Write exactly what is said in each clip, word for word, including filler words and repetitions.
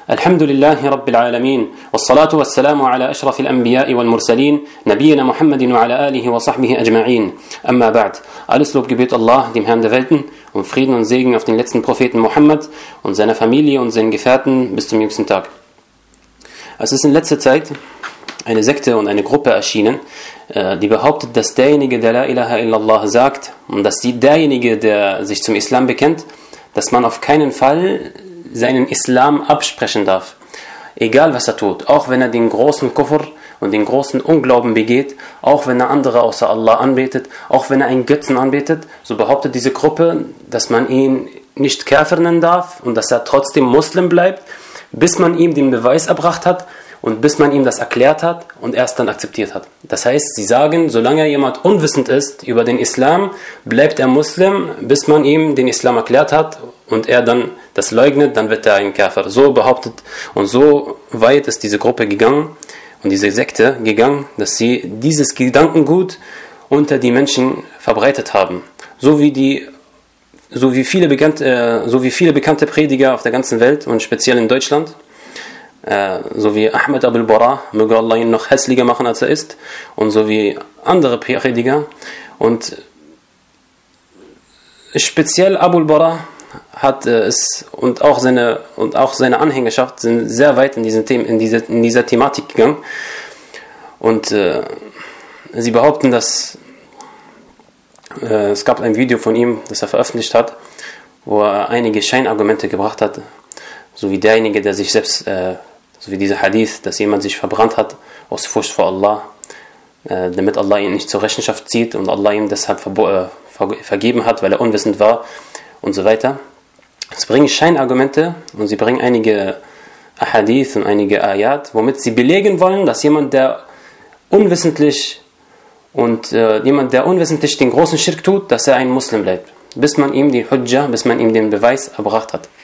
الحمد لله رب العالمين والصلاة والسلام على أشرف الأنبياء والمرسلين نبينا محمد وعلى آله وصحبه أجمعين أما بعد. Alles Lob gebührt Allah, dem Herrn der Welten, und Frieden und Segen auf den letzten Propheten Mohammed und seiner Familie und seinen Gefährten bis zum jüngsten Tag. Es ist in letzter Zeit eine Sekte und eine Gruppe erschienen, die behauptet, dass derjenige, der La ilaha illallah sagt, und dass die, derjenige, der sich zum Islam bekennt, dass man auf keinen Fall seinen Islam absprechen darf. Egal was er tut, auch wenn er den großen Kufr und den großen Unglauben begeht, auch wenn er andere außer Allah anbetet, auch wenn er einen Götzen anbetet, so behauptet diese Gruppe, dass man ihn nicht Kafir nennen darf und dass er trotzdem Muslim bleibt, bis man ihm den Beweis erbracht hat und bis man ihm das erklärt hat und erst dann akzeptiert hat. Das heißt, sie sagen, solange jemand unwissend ist über den Islam, bleibt er Muslim, bis man ihm den Islam erklärt hat und er dann das leugnet, dann wird er ein Kafir. So behauptet und so weit ist diese Gruppe gegangen und diese Sekte gegangen, dass sie dieses Gedankengut unter die Menschen verbreitet haben. So wie die so wie viele bekannte, äh, so wie viele bekannte Prediger auf der ganzen Welt und speziell in Deutschland, äh, so wie Ahmed Abul Bara, möge Allah ihn noch hässlicher machen als er ist, und so wie andere Prediger, und speziell Abul Bara hat äh, es und auch seine und auch seine Anhängerschaft sind sehr weit in diesen Themen, in diese in dieser Thematik gegangen, und äh, sie behaupten, dass äh, es gab ein Video von ihm, das er veröffentlicht hat, wo er einige Scheinargumente gebracht hat, so wie derjenige, der sich selbst, äh, so wie dieser Hadith, dass jemand sich verbrannt hat aus Furcht vor Allah, äh, damit Allah ihn nicht zur Rechenschaft zieht und Allah ihm deshalb verbo- äh, ver- vergeben hat, weil er unwissend war und so weiter. Sie bringen Scheinargumente und sie bringen einige Ahadith und einige Ayat, womit sie belegen wollen, dass jemand, der unwissentlich und äh, jemand, der unwissentlich den großen Schirk tut, dass er ein Muslim bleibt, bis man ihm die Hujja, bis man ihm den Beweis erbracht hat.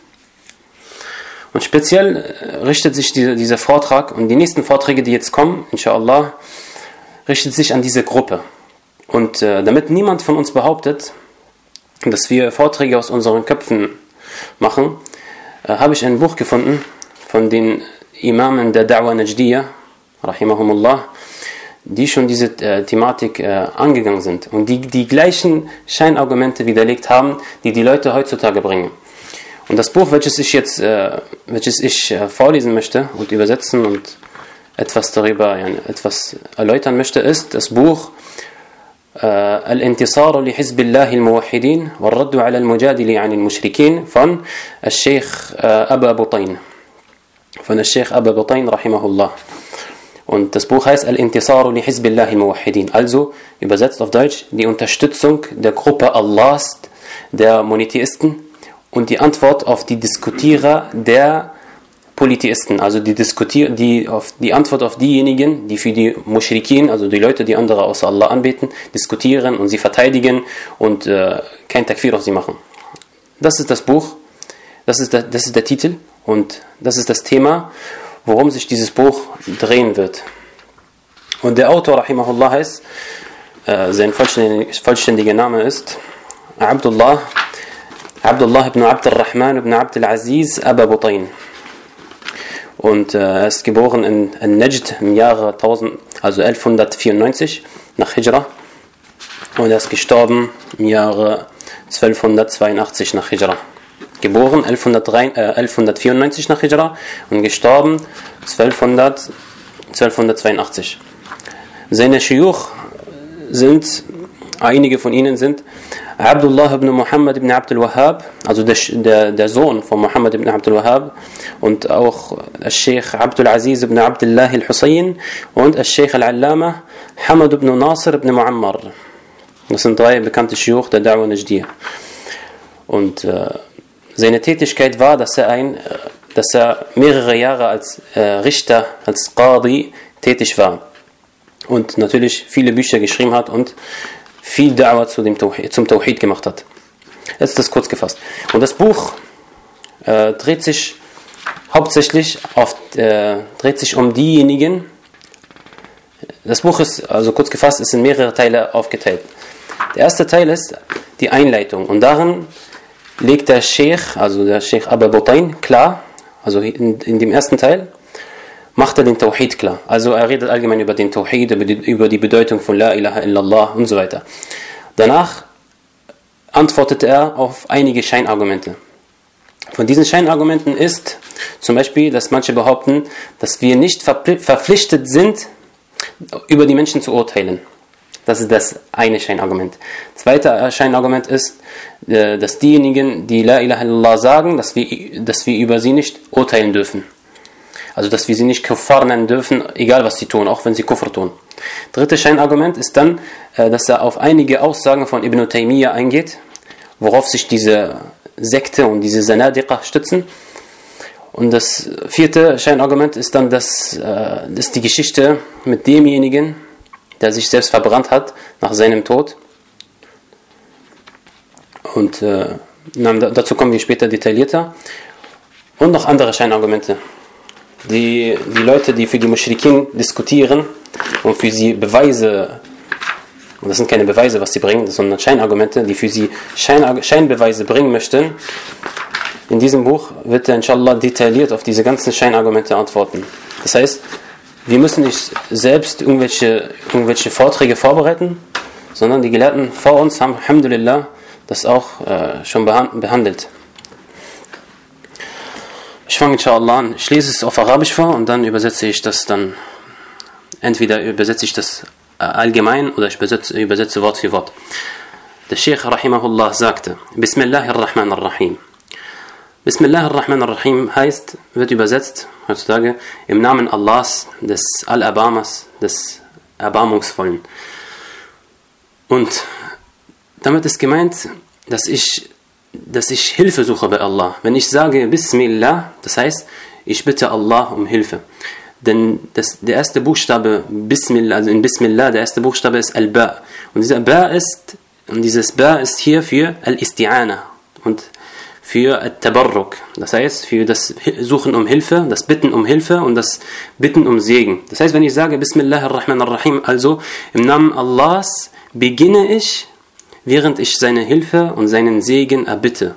Und speziell äh, richtet sich diese, dieser Vortrag und die nächsten Vorträge, die jetzt kommen, inshallah, richtet sich an diese Gruppe. Und äh, damit niemand von uns behauptet, dass wir Vorträge aus unseren Köpfen machen, äh, habe ich ein Buch gefunden von den Imamen der Da'wa Najdiyya, rahimahumullah, die schon diese äh, Thematik äh, angegangen sind und die die gleichen Scheinargumente widerlegt haben, die die Leute heutzutage bringen. Und das Buch, welches ich jetzt äh, welches ich äh, vorlesen möchte und übersetzen und etwas darüber, ja, etwas erläutern möchte, ist das Buch الانتصار لحزب الله الموحدين والرد على المجادل عن المشركين von الشيخ أبا بطين von الشيخ أبا بطين رحمه الله. Und das Buch heißt Al-Intisaru li Hizbillahi al-Muwahhidin, also übersetzt auf Deutsch die Unterstützung der Gruppe Allahs, der Monotheisten, und die Antwort auf die Diskutierer der Polytheisten, also die, Diskutier- die, auf die Antwort auf diejenigen, die für die Mushrikin, also die Leute, die andere außer Allah anbeten, diskutieren und sie verteidigen und äh, kein Takfir auf sie machen. Das ist das Buch, das ist der, das ist der Titel und das ist das Thema, worum sich dieses Buch drehen wird. Und der Autor, rahimahullah, heißt, äh, sein vollständiger, vollständiger Name ist Abdullah, Abdullah ibn Abd al-Rahman ibn Abd al-Aziz Aba Butain. Und äh, er ist geboren in, in Najd im Jahre tausend, also elfhundertvierundneunzig nach Hijra. Und er ist gestorben im Jahre zwölfhundertzweiundachtzig nach Hijra. Geboren elfhundertvierundneunzig nach Hijra und gestorben zwölfhundert, zwölfhundertzweiundachtzig. Seine Shuyukh sind, einige von ihnen sind Abdullah ibn Muhammad ibn Abd al-Wahhab, also der, der, der Sohn von Muhammad ibn Abd al-Wahhab, und auch Sheikh Abdul Aziz ibn Abdullah al-Husayn und Sheikh al-Allama Hamad ibn Nasir ibn Muammar. Das sind drei bekannte Shuyukh der Da'wa Najdiyya. Und äh, seine Tätigkeit war, dass er, ein, dass er mehrere Jahre als äh, Richter, als Qadi tätig war und natürlich viele Bücher geschrieben hat und viel Da'wa zu dem Tawhid, zum Tawhid gemacht hat. Jetzt ist das kurz gefasst. Und das Buch äh, dreht sich hauptsächlich auf, äh, dreht sich um diejenigen. Das Buch ist, also kurz gefasst, ist in mehrere Teile aufgeteilt. Der erste Teil ist die Einleitung und darin legt der Sheikh, also der Sheikh Aba Butain, klar, Also in, in dem ersten Teil macht er den Tawhid klar. Also er redet allgemein über den Tawhid, über die, über die Bedeutung von La ilaha illallah und so weiter. Danach antwortet er auf einige Scheinargumente. Von diesen Scheinargumenten ist zum Beispiel, dass manche behaupten, dass wir nicht verpflichtet sind, über die Menschen zu urteilen. Das ist das eine Scheinargument. Zweiter Scheinargument ist, dass diejenigen, die La ilaha illallah sagen, dass wir, dass wir über sie nicht urteilen dürfen. Also dass wir sie nicht Kuffar nennen dürfen, egal was sie tun, auch wenn sie Kufr tun. Drittes Scheinargument ist dann, dass er auf einige Aussagen von Ibn Taymiyyah eingeht, worauf sich diese Sekte und diese Zanadiqa stützen. Und das vierte Scheinargument ist dann, dass, äh, dass die Geschichte mit demjenigen, der sich selbst verbrannt hat, nach seinem Tod. Und äh, dazu kommen wir später detaillierter. Und noch andere Scheinargumente. Die, die Leute, die für die Muschrikin diskutieren und für sie Beweise, und das sind keine Beweise, was sie bringen, sondern Scheinargumente, die für sie Schein, Scheinbeweise bringen möchten, in diesem Buch wird er inshallah detailliert auf diese ganzen Scheinargumente antworten. Das heißt, wir müssen nicht selbst irgendwelche, irgendwelche Vorträge vorbereiten, sondern die Gelehrten vor uns haben, alhamdulillah, das auch äh, schon behandelt. Ich fange inshallah an, ich lese es auf Arabisch vor und dann übersetze ich das dann, entweder übersetze ich das allgemein oder ich übersetze, übersetze Wort für Wort. Der Sheikh Rahimahullah sagte, Bismillahirrahmanirrahim. Bismillahirrahmanirrahim heißt, wird übersetzt heutzutage im Namen Allahs, des Al-Abamas, des Erbarmungsvollen. Und damit ist gemeint, dass ich, dass ich Hilfe suche bei Allah. Wenn ich sage Bismillah, das heißt, ich bitte Allah um Hilfe. Denn das, der erste Buchstabe Bismillah, also in Bismillah, der erste Buchstabe ist Al-Ba. Und dieser Ba ist, und dieses Ba ist hier für Al-Isti'ana und für Al-Tabarruk. Das heißt, für das Suchen um Hilfe, das Bitten um Hilfe und das Bitten um Segen. Das heißt, wenn ich sage Bismillahirrahmanirrahim, also im Namen Allahs beginne ich, während ich seine Hilfe und seinen Segen erbitte.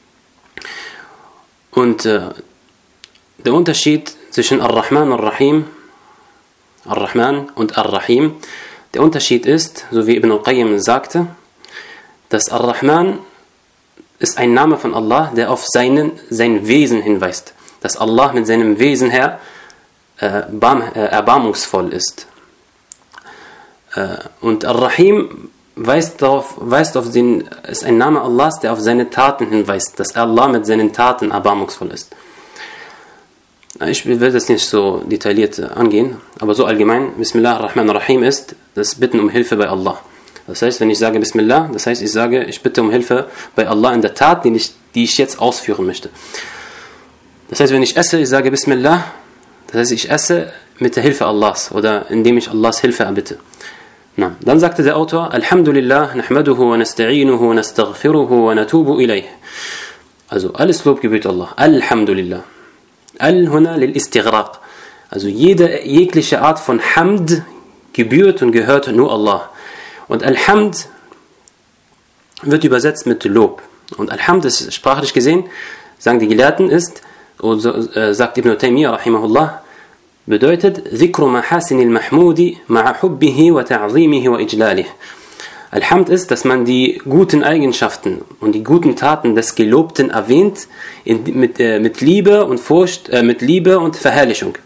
Und äh, der Unterschied zwischen Ar-Rahman und Ar-Rahim, Ar-Rahman und Ar-Rahim, der Unterschied ist, so wie Ibn al-Qayyim sagte, dass Ar-Rahman ist ein Name von Allah, der auf seinen, sein Wesen hinweist. Dass Allah mit seinem Wesen her äh, barm, äh, erbarmungsvoll ist. Äh, und Ar-Rahim weist darauf, weist auf den, ist ein Name Allahs, der auf seine Taten hinweist, dass Allah mit seinen Taten erbarmungsvoll ist. Ich will das nicht so detailliert angehen, aber so allgemein, Bismillah ar-Rahman ar-Rahim ist das Bitten um Hilfe bei Allah. Das heißt, wenn ich sage Bismillah, das heißt, ich sage, ich bitte um Hilfe bei Allah in der Tat, die ich, die ich jetzt ausführen möchte. Das heißt, wenn ich esse, ich sage Bismillah, das heißt, ich esse mit der Hilfe Allahs oder indem ich Allahs Hilfe erbitte. Na, dann sagte der Autor, Alhamdulillah, nahmaduhu wa nasta'inuhu wa nastaghfiruhu wa natubu ilayh. Also, alles Lob gebührt Allah. Alhamdulillah. Al-Huna lil-Istighraq. Also jede jegliche Art von Hamd gebührt und gehört nur Allah. Und Al-Hamd wird übersetzt mit Lob. Und Al-Hamd ist sprachlich gesehen, sagen die Gelehrten, ist, oder äh, sagt Ibn Taymiyyah rahimahullah, bedeutet Dhikru mahasinil mahmudi ma'a hubbihi wa ta'zimihi wa ijlalih. Al-Hamd ist, dass man die guten Eigenschaften und die guten Taten des Gelobten erwähnt in, mit, äh, mit Liebe und Furcht, äh, mit Liebe und Verherrlichung.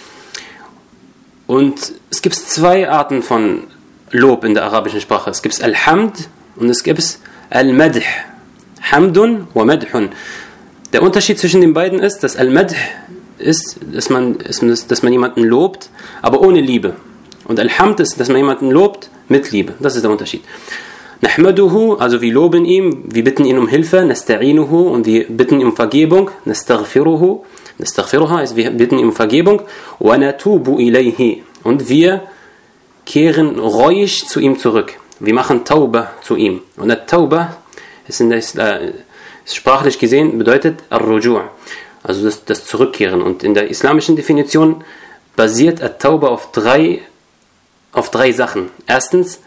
Und es gibt zwei Arten von Lob in der arabischen Sprache. Es gibt Al-Hamd und es gibt Al-Madh. Hamdun wa Madhun. Der Unterschied zwischen den beiden ist, dass Al-Madh ist, dass man, ist, dass man jemanden lobt, aber ohne Liebe. Und Al-Hamd ist, dass man jemanden lobt mit Liebe. Das ist der Unterschied. Nahmaduhu, also wir loben ihm, wir bitten ihn um Hilfe, nasta'inuhu, und wir bitten ihm um Vergebung, nastaghfiruhu, nastaghfiruha, also wir bitten ihm um Vergebung, wa natubu ilayhi, und wir kehren reuig zu ihm zurück. Wir machen Tauba zu ihm. Und At-Tauba ist, in der, äh, ist sprachlich gesehen bedeutet Ar-Ruju', also das, das Zurückkehren. Und in der islamischen Definition basiert At-Tauba auf drei auf drei Sachen. Erstens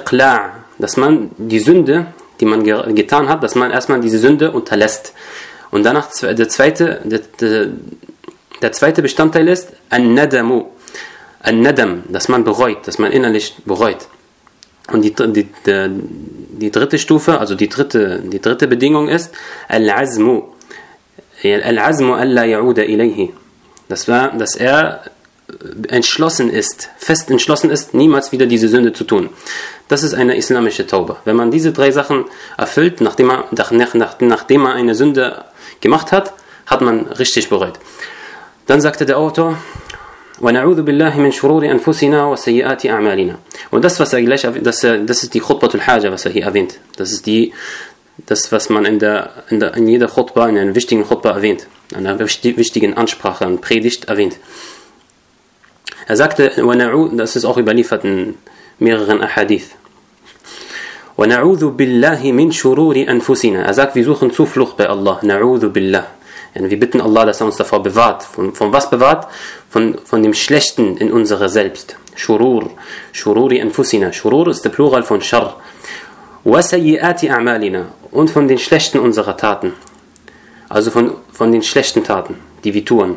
Al-Iqla', dass man die Sünde, die man ge- getan hat, dass man erstmal diese Sünde unterlässt. Und danach der zweite, der, der, der zweite Bestandteil ist An-Nadamu. An-Nadam, dass man bereut, dass man innerlich bereut. Und die, die, die, die dritte Stufe, also die dritte, die dritte Bedingung ist Al-Azmu. Al-Azmu alla ya'uda ilayhi. Das war, dass er entschlossen ist, fest entschlossen ist, niemals wieder diese Sünde zu tun. Das ist eine islamische Tauba. Wenn man diese drei Sachen erfüllt, nachdem man, nach, nach, nachdem man eine Sünde gemacht hat, hat man richtig bereut. Dann sagte der Autor, وَنَعُوذُ بِاللَّهِ مِنْ شُرُورِ أَنفُسِنَا وَسَيِّئَاتِ أَعْمَالِنَا. Und das, was er gleich, das, das ist die Khutbatul Haja, was er hier erwähnt. Das ist die, das, was man in, der, in, der, in jeder Khutba, in einer wichtigen Khutba erwähnt, in einer wichtigen Ansprache und Predigt erwähnt. Er sagte, das ist auch überliefert in mehreren Ahadith. وَنَعُوذُ بِاللَّهِ مِنْ شُرُورِ أَنفُسِنَا. Er sagt, wir suchen Zuflucht bei Allah. نَعُوذُ بِاللَّهِ. Wir bitten Allah, dass er uns davor bewahrt. Von, von was bewahrt? Von, von dem Schlechten in unserer Selbst. Shurur. Shururi anfusina. Shurur ist der Plural von Shar. وَسَيِّئَاتِ أَعْمَالِنَا. Und von den Schlechten unserer Taten. Also von, von den schlechten Taten, die wir tun.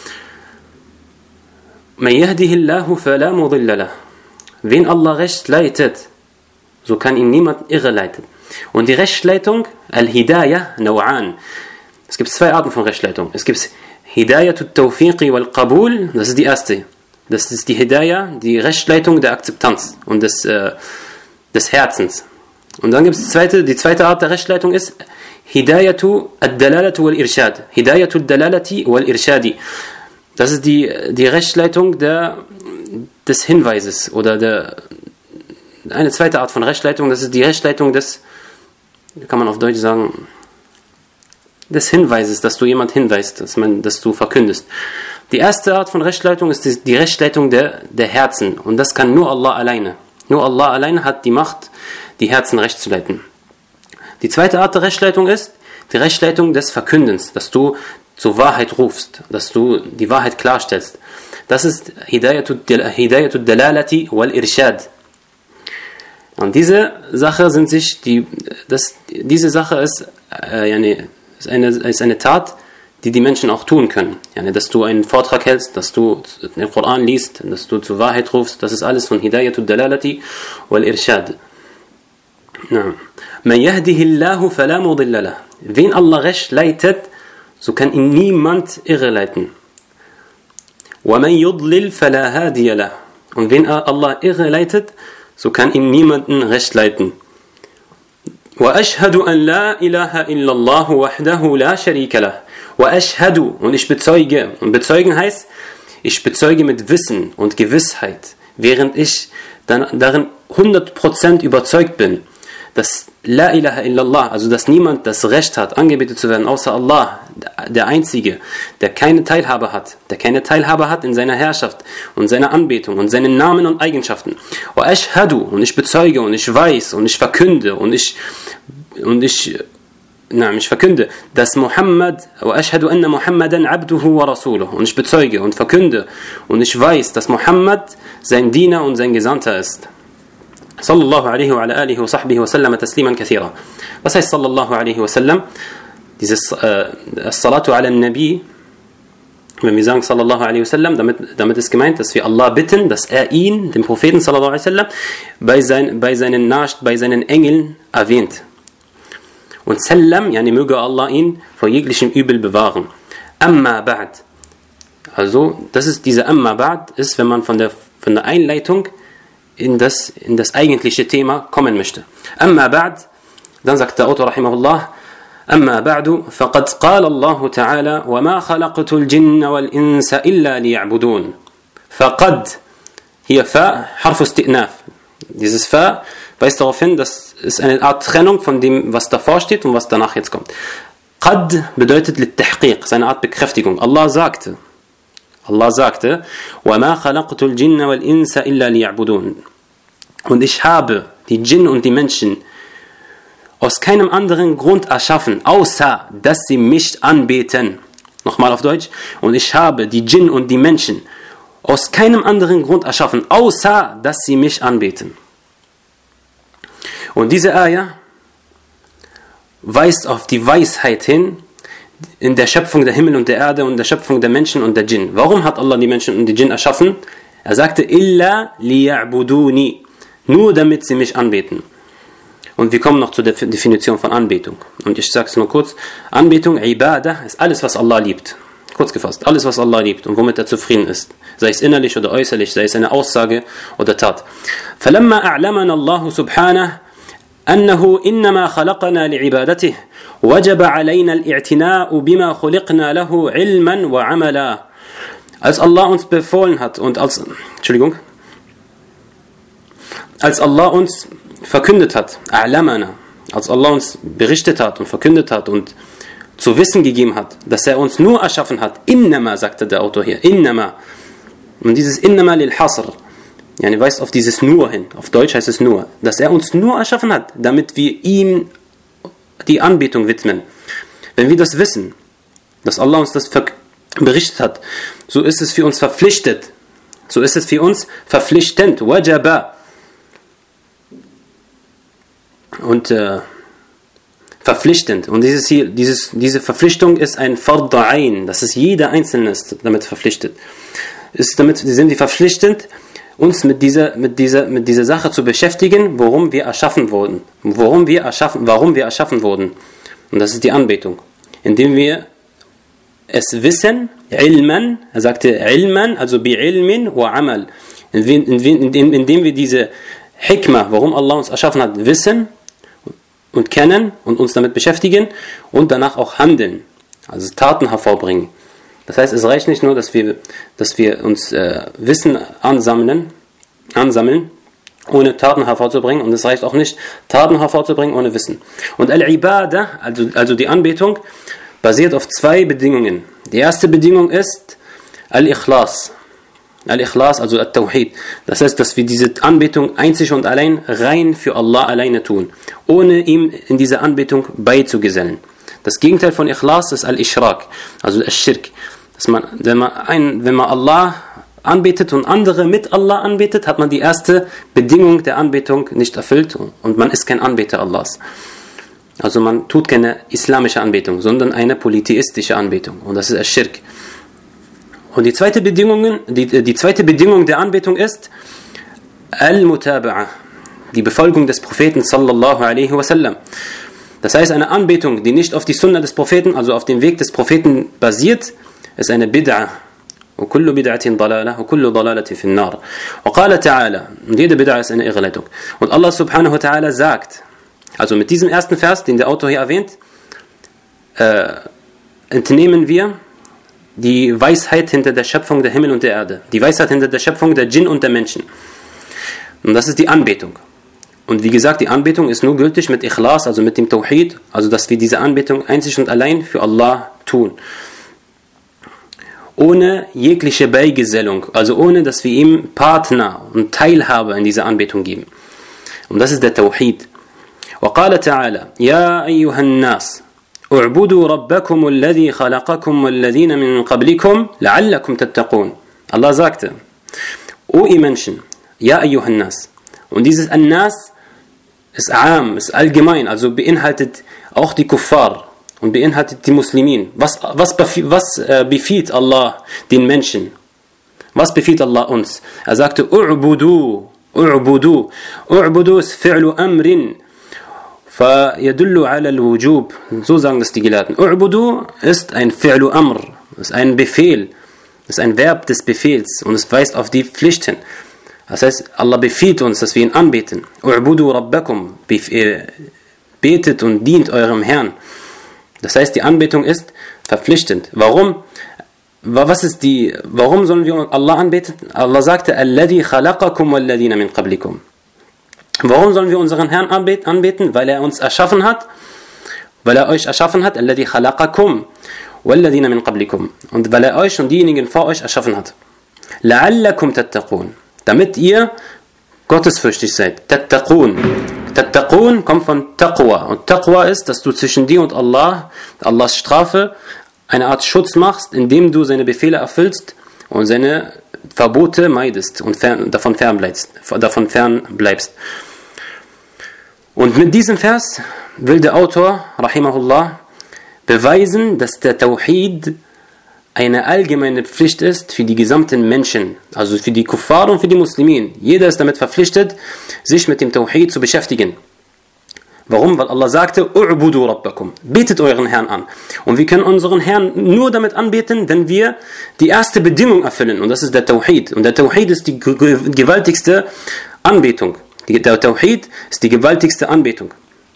مَنْ يَهْدِهِ اللَّهُ فَلَا مُضِلَّ لَهُ. Wen Allah recht leitet, so kann ihn niemand irreleiten. Und die Rechtsleitung, Al-Hidayah, Naw'an. Es gibt zwei Arten von Rechtsleitung. Es gibt Hidayatut Tawfiqi wal Qabul, das ist die erste. Das ist die Hidayah, die Rechtsleitung der Akzeptanz und des, äh, des Herzens. Und dann gibt es die zweite, die zweite Art der Rechtsleitung ist Hidayatu ad-Dalalatu wal Irshad. Hidayatu ad-Dalalati wal Irshadi. Das ist die, die Rechtsleitung der, des Hinweises oder der, eine zweite Art von Rechtsleitung, das ist die Rechtsleitung des, kann man auf Deutsch sagen, des Hinweises, dass du jemand hinweist, dass, man, dass du verkündest. Die erste Art von Rechtsleitung ist die, die Rechtsleitung der, der Herzen. Und das kann nur Allah alleine. Nur Allah alleine hat die Macht, die Herzen recht zu leiten. Die zweite Art der Rechtsleitung ist die Rechtsleitung des Verkündens, dass du zur Wahrheit rufst, dass du die Wahrheit klarstellst. Das ist Hidayatud Dalalati wal Irshad. Und diese Sache sind sich, die, das, diese Sache ist, äh, yani, ist eine, ist eine Tat, die die Menschen auch tun können. Yani, dass du einen Vortrag hältst, dass du den Koran liest, dass du zur Wahrheit rufst, das ist alles von Hidayatud Dalalati wal Irshad. Man yahdihillahu fala mudilla lah. Wen Allah recht leitet, so kann ihn niemand irreleiten. Wa man yudlil fala hadiya lah. Und wen Allah irreleitet, so kann ihn niemanden recht leiten. وَأَشْهَدُ أَنْ لَا إِلَهَ إِلَّا اللَّهُ وَحْدَهُ لَا شَرِيكَ لَهُ وَأَشْهَدُ. Und ich bezeuge. Und bezeugen heißt, ich bezeuge mit Wissen und Gewissheit, während ich dann darin hundert Prozent überzeugt bin, dass La ilaha illallah, also dass niemand das Recht hat, angebetet zu werden, außer Allah, der Einzige, der keine Teilhabe hat, der keine Teilhabe hat in seiner Herrschaft und seiner Anbetung und seinen Namen und Eigenschaften. Wa ashhadu, und ich bezeuge und ich weiß und ich verkünde und ich und ich na, ich verkünde, dass Muhammad, wa ashhadu anna Muhammadan abduhu wa rasuluhu, und ich bezeuge und verkünde und ich weiß, dass Muhammad sein Diener und sein Gesandter ist. Sallallahu alaihi wa ala alihi wa sahbihi wa sallam tasliman kathira. Was heißt sallallahu alaihi wa sallam? Dieses äh, Salatu ala Nabi, wenn wir sagen sallallahu alaihi wa sallam, damit, damit ist gemeint, dass wir Allah bitten, dass er ihn, den Propheten sallallahu alaihi wa sallam, bei, sein, bei, seinen Nacht, bei seinen Engeln erwähnt. Und sallam, yani möge Allah ihn vor jeglichem Übel bewahren. Amma ba'd. Also, das ist diese Amma ba'd, ist, wenn man von der, von der Einleitung in das, in das eigentliche Thema kommen möchte. Amma ba'd, dann sagt der Autor rahimahullah, Amma ba'du, faqad qala Allahu ta'ala, wa ma khalaqtu al-jinna wal-insa illa liya'budun. Faqad, hier Fa, Harfu Isti'naf. Dieses Fa weist darauf hin, dass es eine Art Trennung von dem, was davor steht und was danach jetzt kommt. Qad bedeutet lit-Tahqiq, seine Art Bekräftigung. Allah sagte, Allah sagte, وَمَا خَلَقْتُ الْجِنَّ وَالْإِنسَ إِلَّا لِيَعْبُدُونَ. Und ich habe die Djinn und die Menschen aus keinem anderen Grund erschaffen, außer dass sie mich anbeten. Nochmal auf Deutsch. Und ich habe die Djinn und die Menschen aus keinem anderen Grund erschaffen, außer dass sie mich anbeten. Und diese Ayah weist auf die Weisheit hin, in der Schöpfung der Himmel und der Erde und der Schöpfung der Menschen und der Djinn. Warum hat Allah die Menschen und die Djinn erschaffen? Er sagte, illa liya'buduni, nur damit sie mich anbeten. Und wir kommen noch zur Definition von Anbetung. Und ich sage es nur kurz, Anbetung, Ibadah, ist alles, was Allah liebt. Kurz gefasst, alles, was Allah liebt und womit er zufrieden ist. Sei es innerlich oder äußerlich, sei es eine Aussage oder Tat. فَلَمَّا أَعْلَمَنَا اللَّهُ سُبْحَانَهُ أَنَّهُ إِنَّمَا خَلَقَنَا لِعِبَادَتِهِ وَجَبَ عَلَيْنَا الْإِعْتِنَاءُ بِمَا خُلِقْنَا لَهُ عِلْمًا وَعَمَلًا. Als Allah uns befohlen hat und als, Entschuldigung, als Allah uns verkündet hat, A'lamana, als Allah uns berichtet hat und verkündet hat und zu wissen gegeben hat, dass er uns nur erschaffen hat, innama, sagte der Autor hier, innama. Und dieses innama lil hasr, ja, ihr weist auf dieses nur hin, auf Deutsch heißt es nur, dass er uns nur erschaffen hat, damit wir ihm die Anbetung widmen. Wenn wir das wissen, dass Allah uns das berichtet hat, so ist es für uns verpflichtet, so ist es für uns verpflichtend, wajaba. Und äh, verpflichtend. Und dieses hier, dieses, diese Verpflichtung ist ein Fard Ain, das ist jeder Einzelne ist damit verpflichtet. Ist damit sind wir verpflichtet, uns mit dieser, mit dieser, mit dieser Sache zu beschäftigen, worum wir erschaffen wurden. Worum wir erschaffen, warum wir erschaffen wurden. Und das ist die Anbetung. Indem wir es wissen, ilman, er sagte ilman, also bi ilmin wa amal. Indem, indem wir diese Hikmah, warum Allah uns erschaffen hat, wissen und kennen und uns damit beschäftigen und danach auch handeln, also Taten hervorbringen. Das heißt, es reicht nicht nur, dass wir, dass wir uns äh, Wissen ansammeln, ansammeln, ohne Taten hervorzubringen, und es reicht auch nicht, Taten hervorzubringen ohne Wissen. Und Al-Ibadah, also, also die Anbetung, basiert auf zwei Bedingungen. Die erste Bedingung ist Al-Ikhlas. Al-Ikhlas, also Al-Tawhid. Das heißt, dass wir diese Anbetung einzig und allein rein für Allah alleine tun, ohne ihm in dieser Anbetung beizugesellen. Das Gegenteil von Ikhlas ist Al-Ishrak, also Al-Shirk. Dass man, wenn man, ein, wenn man Allah anbetet und andere mit Allah anbetet, hat man die erste Bedingung der Anbetung nicht erfüllt und man ist kein Anbeter Allahs. Also man tut keine islamische Anbetung, sondern eine polytheistische Anbetung, und das ist Al-Shirk. Und die zweite Bedingung, die, die zweite Bedingung der Anbetung ist Al-Mutaba'a, die Befolgung des Propheten sallallahu alaihi wasallam. Das heißt, eine Anbetung, die nicht auf die Sunna des Propheten, also auf dem Weg des Propheten basiert, ist eine Bid'a. وكل بدعة ضلالة وكل ضلالة في النار. وقال تعالى, und jede Bid'a ist eine Irrleitung. Und Allah subhanahu wa ta'ala sagt, also mit diesem ersten Vers, den der Autor hier erwähnt, äh, entnehmen wir die Weisheit hinter der Schöpfung der Himmel und der Erde. Die Weisheit hinter der Schöpfung der Djinn und der Menschen. Und das ist die Anbetung. Und wie gesagt, die Anbetung ist nur gültig mit Ikhlas, also mit dem Tawhid, also dass wir diese Anbetung einzig und allein für Allah tun. Ohne jegliche Beigesellung, also ohne, dass wir ihm Partner und Teilhabe in dieser Anbetung geben. Und das ist der Tawhid. وقال تعالى يا أيها الناس اعبدوا ربكم الذي خلقكم والذين من قبلكم لعلكم تتقون. Allah sagte, O ihr Menschen, ja أيها الناس. Und dieses An-Nas ist Aam, ist allgemein, also beinhaltet auch die Kuffar und beinhaltet die Muslimin. Was, was, was äh, befiehlt Allah den Menschen? Was befiehlt Allah uns? Er sagte, U'budu, U'budu. U'budu ist Fi'lu Amrin. فَيَدُلُّ عَلَى الْوُجُوب. So sagen das die Gelehrten. U'budu ist ein Fi'lu Amr, ist ein Befehl, ist ein Verb des Befehls und es weist auf die Pflicht hin. Das heißt, Allah befiehlt uns, dass wir ihn anbeten. U'budu rabbakum. Betet und dient eurem Herrn. Das heißt, die Anbetung ist verpflichtend. Warum? Was ist die, warum sollen wir Allah anbeten? Allah sagte, Alladhi khalaqakum walladhina min qablikum. Warum sollen wir unseren Herrn anbeten? Weil er uns erschaffen hat, weil er euch erschaffen hat, Alladhi khalaqakum walladhina min qablikum. Und weil er euch und diejenigen vor euch erschaffen hat. La'allakum tattaqun. Damit ihr gottesfürchtig seid. Tattaqun. Tattaqun kommt von Taqwa. Und Taqwa ist, dass du zwischen dir und Allah, Allahs Strafe, eine Art Schutz machst, indem du seine Befehle erfüllst und seine Verbote meidest und fern, davon fernbleibst. Davon fernbleibst. Und mit diesem Vers will der Autor, rahimahullah, beweisen, dass der Tawhid eine allgemeine Pflicht ist für die gesamten Menschen, also für die Kuffar und für die Muslimin. Jeder ist damit verpflichtet, sich mit dem Tawhid zu beschäftigen. Warum? Weil Allah sagte, U'budu rabbakum, betet euren Herrn an. Und wir können unseren Herrn nur damit anbeten, wenn wir die erste Bedingung erfüllen. Und das ist der Tawhid. Und der Tawhid ist die gewaltigste Anbetung. Der Tawhid ist die gewaltigste Anbetung.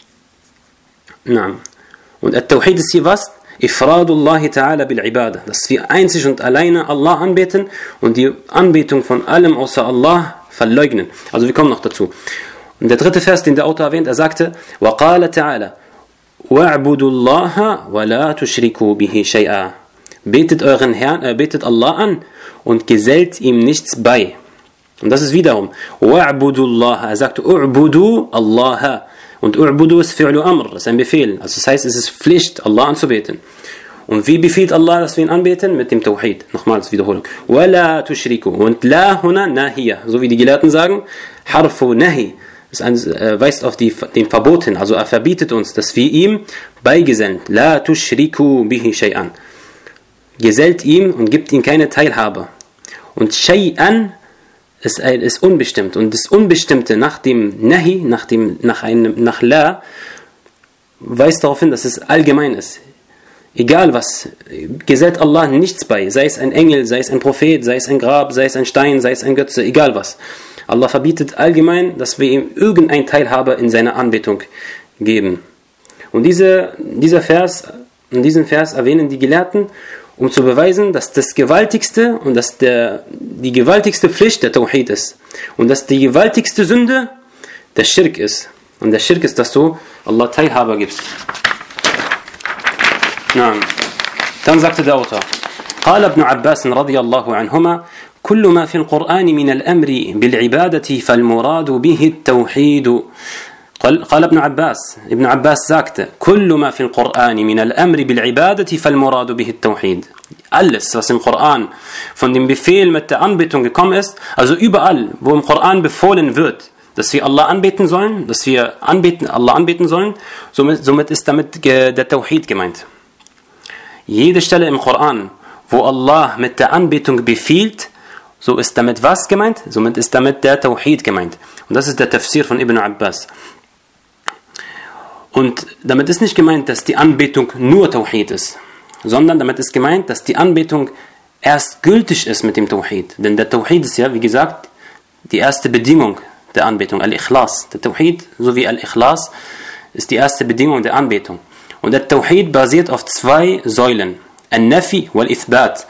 Und der Tawhid ist hier was? Ifradullahi ta'ala bil ibadah. Dass wir einzig und alleine Allah anbeten und die Anbetung von allem außer Allah verleugnen. Also wir kommen noch dazu. Und der dritte Vers, den der Autor erwähnt, er sagte, وَقَالَ تَعَالَى وَاعْبُدُوا اللَّهَ وَلَا تُشْرِكُوا بِهِ شَيْئًا. Betet euren Herrn, äh, betet Allah an und gesellt ihm nichts bei. Und das ist wiederum وَاعْبُدُوا اللَّهَ. Er sagte اُعْبُدُوا اللَّهَ. Und u'budu ist fi'lu amr, das ist ein Befehl. Also das heißt, es ist Pflicht, Allah anzubeten. Und wie befiehlt Allah, dass wir ihn anbeten? Mit dem Tawhid. Nochmals Wiederholung. وَلَا تُشْرِكُوا. Und la huna nahiya. So wie die Gelehrten sagen, harfu nahi. Das äh, weist auf die, den Verbot hin. Also er verbietet uns, dass wir ihm beigesellen. La tushriku bihi shay'an. Gesellt ihm und gibt ihm keine Teilhabe. Und shay'an ist, ist unbestimmt. Und das Unbestimmte nach dem Nahi, nach, dem, nach, einem, nach La, weist darauf hin, dass es allgemein ist. Egal was, gesellt Allah nichts bei. Sei es ein Engel, sei es ein Prophet, sei es ein Grab, sei es ein Stein, sei es ein Götze, egal was. Allah verbietet allgemein, dass wir ihm irgendein Teilhabe in seiner Anbetung geben. Und diese, dieser Vers, in diesem Vers erwähnen die Gelehrten, um zu beweisen, dass das gewaltigste und dass der, die gewaltigste Pflicht der Tawhid ist. Und dass die gewaltigste Sünde der Schirk ist. Und der Schirk ist, dass du Allah Teilhabe gibst. Na, dann sagte der Autor, قال ابن عباس رضي الله عنهما كل ما في القرآن من الأمر بالعبادة فالمراد به التوحيد. قال ابن عباس ابن عباس sagte كل ما في القرآن من الأمر بالعبادة فالمراد به التوحيد. Alles, was im Koran von dem Befehl mit der Anbetung gekommen ist, also überall, wo im Koran befohlen wird, dass wir Allah anbeten sollen, dass wir anbeten, Allah anbeten sollen, somit, somit ist damit der Tawhid gemeint. Jede Stelle im Koran, wo Allah mit der Anbetung befiehlt, so ist damit was gemeint? Somit ist damit der Tawhid gemeint. Und das ist der Tafsir von Ibn Abbas. Und damit ist nicht gemeint, dass die Anbetung nur Tawhid ist, sondern damit ist gemeint, dass die Anbetung erst gültig ist mit dem Tawhid. Denn der Tawhid ist ja, wie gesagt, die erste Bedingung der Anbetung, Al-Ikhlas. Der Tawhid, sowie Al-Ikhlas, ist die erste Bedingung der Anbetung. Und der Tawhid basiert auf zwei Säulen, Al-Nafi wal-Ithbat.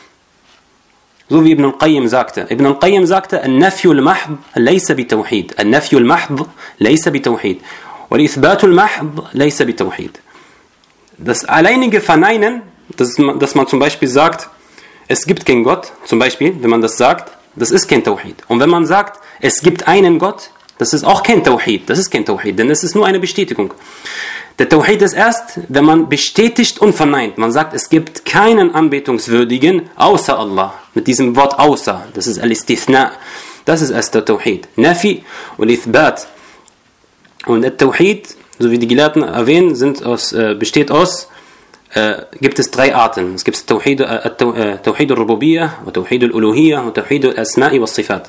So wie Ibn al-Qayyim sagte. Ibn al-Qayyim sagte, Al-Nafyu al-Mahd laysa bi-Tawhid. Al-Nafyu al-Mahd laysa bi-Tawhid. Wal-Ithbatu al-Mahd laysa bi-Tawhid. Das alleinige Verneinen, dass man, dass man zum Beispiel sagt, es gibt keinen Gott, zum Beispiel, wenn man das sagt, das ist kein Tawhid. Und wenn man sagt, es gibt einen Gott, das ist auch kein Tawhid. Das ist kein Tawhid, denn es ist nur eine Bestätigung. Der Tawhid ist erst, wenn man bestätigt und verneint. Man sagt, es gibt keinen Anbetungswürdigen außer Allah. Mit diesem Wort außer. Das ist Al-Istithna. Das ist erst der Tawhid. Nafi und Ithbat. Und der Tawhid, so wie die Gelehrten erwähnen, sind aus, äh, besteht aus, äh, gibt es drei Arten. Es gibt Tawhid äh, Tawhid al-Rububiyyah, Tawhid al-Uluhiyyah und Tawhid al-Asma'i wa Sifat.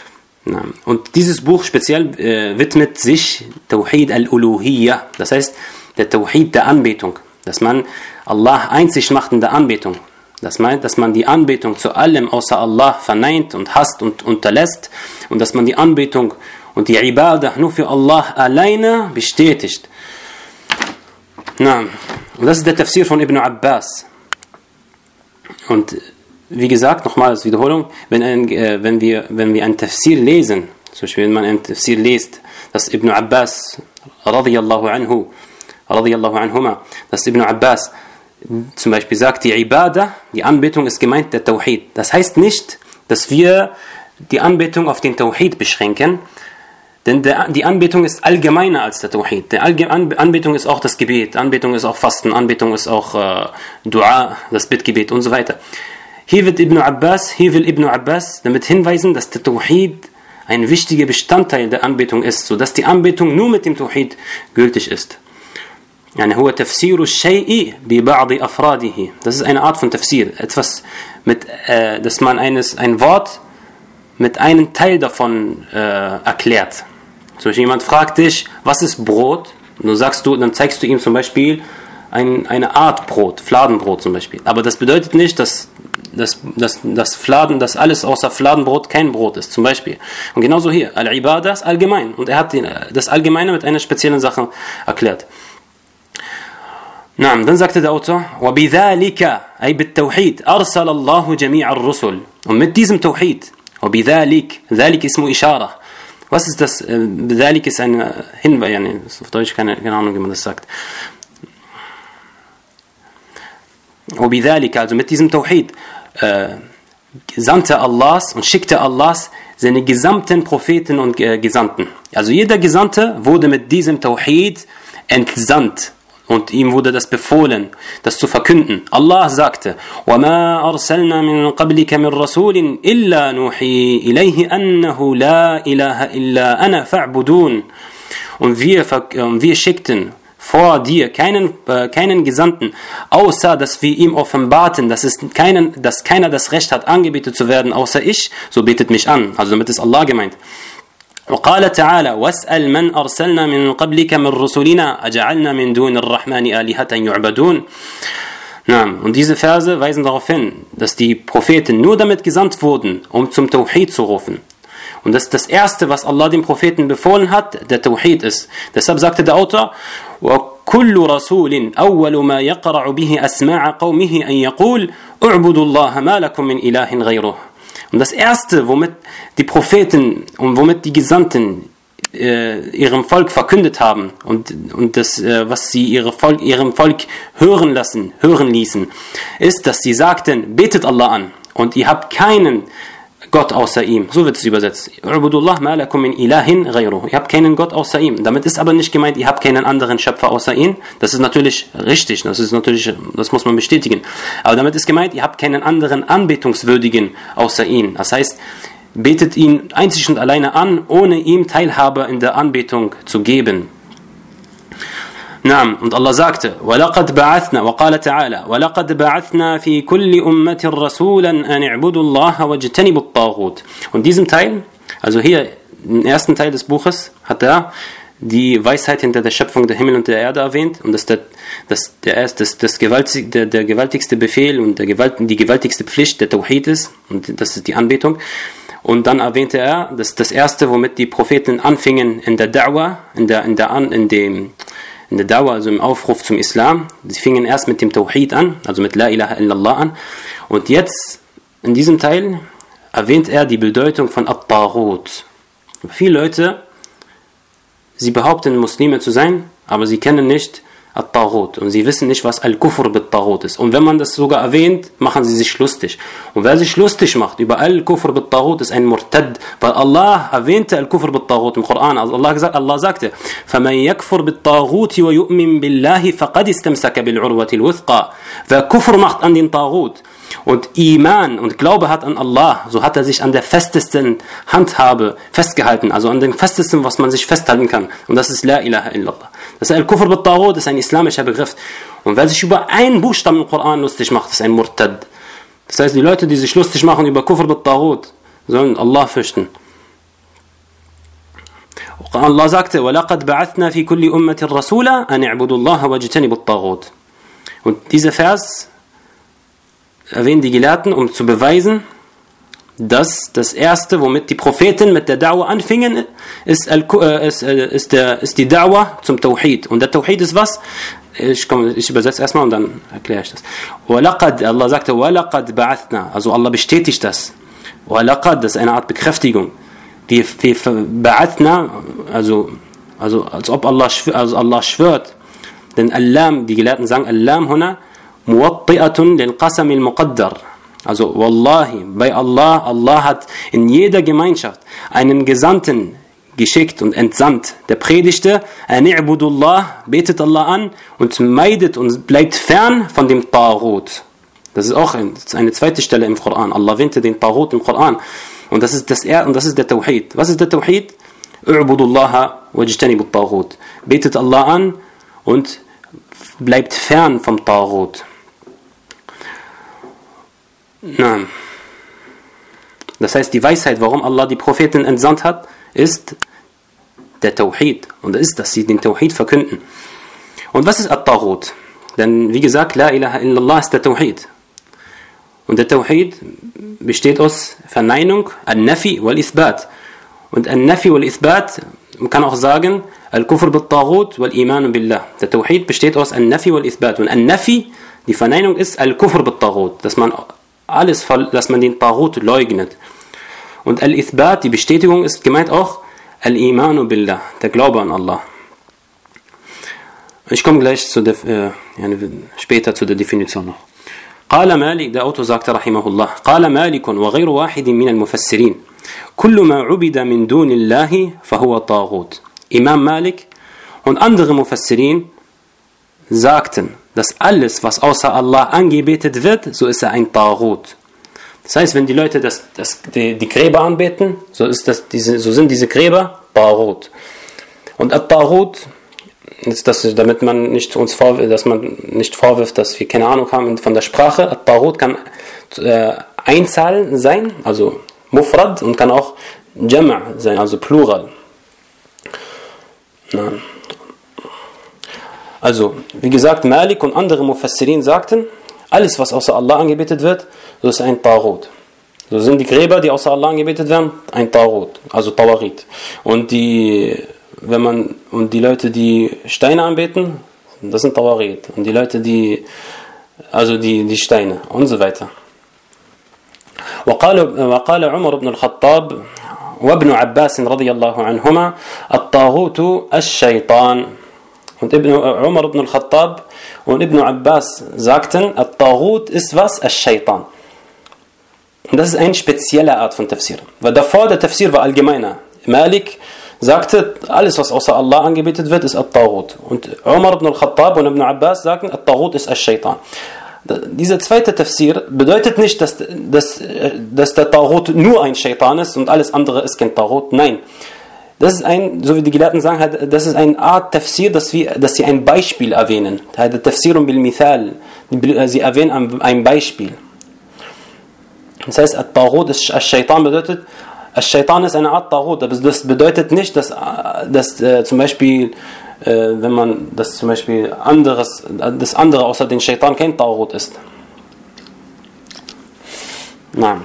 Und dieses Buch speziell äh, widmet sich Tawhid al-Uluhiyyah, das heißt der Tawhid der Anbetung, dass man Allah einzig macht in der Anbetung. Das meint, dass man die Anbetung zu allem außer Allah verneint und hasst und unterlässt und dass man die Anbetung und die Ibadah nur für Allah alleine bestätigt. Na, und das ist der Tafsir von Ibn Abbas. Und wie gesagt, nochmal als Wiederholung, wenn, ein, äh, wenn, wir, wenn wir ein Tafsir lesen, zum Beispiel wenn man ein Tafsir liest, dass Ibn Abbas radiyallahu anhu, radiyallahu anhuma, dass Ibn Abbas zum Beispiel sagt, die Ibadah, die Anbetung ist gemeint der Tawhid. Das heißt nicht, dass wir die Anbetung auf den Tawhid beschränken, denn der, die Anbetung ist allgemeiner als der Tawhid. Die Anbetung ist auch das Gebet, Anbetung ist auch Fasten, Anbetung ist auch äh, Dua, das Bittgebet und so weiter. Hier wird Ibn Abbas, hier will Ibn Abbas damit hinweisen, dass der Tawhid ein wichtiger Bestandteil der Anbetung ist, sodass die Anbetung nur mit dem Tawhid gültig ist. يعني هو تفسير الشيء ببعض أفراده. Das ist eine Art von Tafsir. Etwas mit, äh, dass man eines, ein Wort mit einem Teil davon äh, erklärt. Zum Beispiel jemand fragt dich, was ist Brot? Und du sagst du, dann zeigst du ihm zum Beispiel ein, eine Art Brot, Fladenbrot zum Beispiel. Aber das bedeutet nicht, dass dass, dass, dass, Fladen, dass alles außer Fladenbrot kein Brot ist, zum Beispiel. Und genauso hier, Al-Ibadah ist allgemein. Und er hat das Allgemeine mit einer speziellen Sache erklärt. نعم, dann sagte der Autor, وَبِذَلِكَ أي بالتوحيد أرسل الله جميع الرسل. Und mit diesem Tawhid, وَبِذَلِكَ, ذَلِكَ اسمه إشارة. Was ist das? بذلك ist ein Hinweis, ja, nee, auf Deutsch keine, keine Ahnung, wie man das sagt. وَبِذَلِكَ, also mit diesem Tawhid, äh, sandte Allahs und schickte Allahs seine gesamten Propheten und äh, Gesandten. Also jeder Gesandte wurde mit diesem Tawhid entsandt. Und ihm wurde das befohlen, das zu verkünden. Allah sagte, وَمَا أَرْسَلْنَا مِنْ قَبْلِكَ مِنْ رَسُولٍ إِلَّا نُوحِي إِلَيْهِ أَنَّهُ لَا إِلَهَ إِلَّا أَنَا فَاعْبُدُونَ. Und wir, wir schickten vor dir keinen, äh, keinen Gesandten, außer dass wir ihm offenbarten, dass, es keinen, dass keiner das Recht hat, angebetet zu werden, außer ich, so betet mich an. Also damit ist Allah gemeint. وقال تعالى واسأل من أرسلنا من قبلك من رسلنا أجعلنا من دون الرحمن آلهة يعبدون. Und diese Verse weisen darauf hin, dass die Propheten nur damit gesandt wurden, um zum Tawhid zu rufen. Und das ist das Erste, was Allah den Propheten befohlen hat, der Tawhid ist. Deshalb sagte der Autor, وَكُلُّ رَسُولٍ أَوَّلُ مَا يَقْرَعُ بِهِ أَسْمَاعَ قَوْمِهِ أَنْ يَقُولُ اُعْبُدُوا اللَّهَ مَا لَكُمْ مِنْ إِلَهٍ غَيْرُهُ. Und das Erste, womit die Propheten und womit die Gesandten äh, ihrem Volk verkündet haben und, und das, äh, was sie ihre Volk, ihrem Volk hören lassen, hören ließen, ist, dass sie sagten, betet Allah an und ihr habt keinen Gott außer ihm. So wird es übersetzt. Ubudullah ma lakum min ilahin ghayruh. Ihr habt keinen Gott außer ihm. Damit ist aber nicht gemeint, ihr habt keinen anderen Schöpfer außer ihm. Das ist natürlich richtig. Das ist natürlich, das muss man bestätigen. Aber damit ist gemeint, ihr habt keinen anderen Anbetungswürdigen außer ihm. Das heißt, betet ihn einzig und alleine an, ohne ihm Teilhabe in der Anbetung zu geben. نعم, und Allah sagte, وَلَقَدْ بَعَثْنَا, وقال تعالى, وَلَقَدْ بَعَثْنَا فِي كُلِّ أُمَّةٍ رَسُولًا أَنِ اعْبُدُوا اللَّهَ وَاجْتَنِبُوا الطَّاغُوتَ. Und diesem Teil, also hier im ersten Teil des Buches, hat er die Weisheit hinter der Schöpfung der Himmel und der Erde erwähnt und dass der, das, der, das, das gewaltig, der, der gewaltigste Befehl und der Gewalt, die gewaltigste Pflicht der Tawhid ist und das ist die Anbetung. Und dann erwähnte er, dass das Erste, womit die Propheten anfingen in der Da'wah, in der, in der, in dem in der Dauer, also im Aufruf zum Islam. Sie fingen erst mit dem Tawhid an, also mit La ilaha illallah an. Und jetzt, in diesem Teil, erwähnt er die Bedeutung von At-Taghut. Viele Leute, sie behaupten, Muslime zu sein, aber sie kennen nicht At-Taghut. Und sie wissen nicht, was Al-Kufr bit-Taghut ist. Und wenn man das sogar erwähnt, machen sie sich lustig. Und wer sich lustig macht über Al-Kufr bit-Taghut, ist ein Murtad. Weil Allah erwähnte Al-Kufr bit-Taghut im Koran. Also Allah, gesagt, Allah sagte, فَمَنْ يَكْفُرْ بِالطَّاغُوتِ وَيُؤْمِنْ بِاللَّهِ فَقَدْ اسْتَمْسَكَ بِالْعُرْوَةِ الْوُثْقَى. Wer Kufr macht an den Taghut und Iman und Glaube hat an Allah, so hat er sich an der festesten Handhabe festgehalten, also an dem festesten, was man sich festhalten kann. Und das ist La ilaha illallah. Das Al-Kufr bit-Taghut ist ein islamischer Begriff. Und wer sich über einen Buchstaben im Koran lustig macht, ist ein Murtad. Das heißt, die Leute, die sich lustig machen über Kufr bit-Taghut, sollen Allah fürchten. Allah sagte, وَلَقَدْ بَعَثْنَا فِي كُلِّ أُمَّةٍ رَسُولًا أَنِ اعْبُدُوا اللَّهَ وَاجْتَنِبُوا الطَّاغُوتَ. Und dieser Vers erwähnen die Gelehrten, um zu beweisen, dass das Erste, womit die Propheten mit der Da'wah anfingen, ist, äh, ist, äh, ist, der, ist die Da'wah zum Tawhid. Und der Tawhid ist was? Ich, komm, ich übersetze erstmal und dann erkläre ich das. وَلَقَدْ, Allah sagte, وَلَقَدْ بَعَثْنَا, also Allah bestätigt das. وَلَقَدْ, das ist eine Art Bekräftigung. Wir, wir ba'athna, also, also als ob Allah, also Allah schwört. Denn Allam, die Gelehrten sagen, Allam huna muwatti'atun lil qasam al muqaddar. Also Wallahi, bei Allah, Allah hat in jeder Gemeinschaft einen Gesandten geschickt und entsandt. Der predigte, Ani'budullah, betet Allah an und meidet und bleibt fern von dem Taghut. Das ist auch ein, das ist eine zweite Stelle im Koran. Allah erwähnte den Taghut im Koran. Und das ist das er und das ist der Tawhid. Was ist der Tawhid? U'budullaha wajtanibut Taghut. Betet Allah an und bleibt fern vom Taghut. Nein. Das heißt, die Weisheit, warum Allah die Propheten entsandt hat, ist der Tawhid. Und das ist, dass sie den Tawhid verkünden. Und was ist At-Taghut? Denn wie gesagt, La ilaha illallah ist der Tawhid. Und der Tawhid besteht aus Verneinung, Al-Nafi wal-Ithbat. Und Al-Nafi wal-Ithbat, man kann auch sagen, Al-Kufr bil-Taghut wal-Iman billah. Der Tawhid besteht aus Al-Nafi wal-Ithbat. Und Al-Nafi, die Verneinung ist Al-Kufr bil-Taghut, dass man alles, dass man den Taghut leugnet. Und Al-Ithbat, die Bestätigung, ist gemeint auch Al-Iman billah, der Glaube an Allah. Ich komme gleich zu der, äh, später zu der Definition noch. قال مالك, der Autor sagte رحمه الله, قال مالك وغير واحد من المفسرين كل ما عبد من دون الله فهو طاغوت. Imam Malik und andere Mufassirin sagten, dass alles, was außer Allah angebetet wird, so ist er ein Taghut. Das heißt, wenn die Leute das, das, die, die Gräber anbeten, so, ist das, diese, so sind diese Gräber Taghut. Und At-Taghut, das, damit man nicht uns vorwirft, dass man nicht vorwirft, dass wir keine Ahnung haben von der Sprache, At-Taghut kann äh, Einzahl sein, also Mufrad, und kann auch Jama' sein, also Plural. Na. Also, wie gesagt, Malik und andere Mufassirin sagten, alles, was außer Allah angebetet wird, so ist ein Taghut. So sind die Gräber, die außer Allah angebetet werden, ein Taghut, also Tawarit. Und die, wenn man, und die Leute, die Steine anbeten, das sind Tawarit. Und die Leute, die, also die, die Steine und so weiter. وقال وقال عمر بن الخطاب وابن عباس رضي الله عنهما الطاغوت الشيطان. Und Ibn Umar ibn al-Khattab und Ibn Abbas sagten, At-Taghut ist was? Al-Shaitan. Und das ist eine spezielle Art von Tafsir. Weil davor der Tafsir war allgemeiner. Malik sagte, alles was außer Allah angebetet wird, ist At-Taghut. Und Umar ibn al-Khattab und Ibn Abbas sagten, At-Taghut ist Al-Shaitan. Dieser zweite Tafsir bedeutet nicht, dass, dass, dass der Taghut nur ein Shaitan ist und alles andere ist kein Taghut. Nein. Das ist ein, so wie die Gelehrten sagen, das ist eine Art Tafsir, dass, wir, dass sie ein Beispiel erwähnen. Der Tafsir bil Mithal, sie erwähnen ein Beispiel. Das heißt, At-Taghut ist Al-Shaitan bedeutet, Al-Shaitan ist eine Art Taghut, aber das bedeutet nicht, dass, dass äh, zum Beispiel, äh, wenn man das zum Beispiel anderes, das andere außer den Shaitan kein Taghut ist. Nein.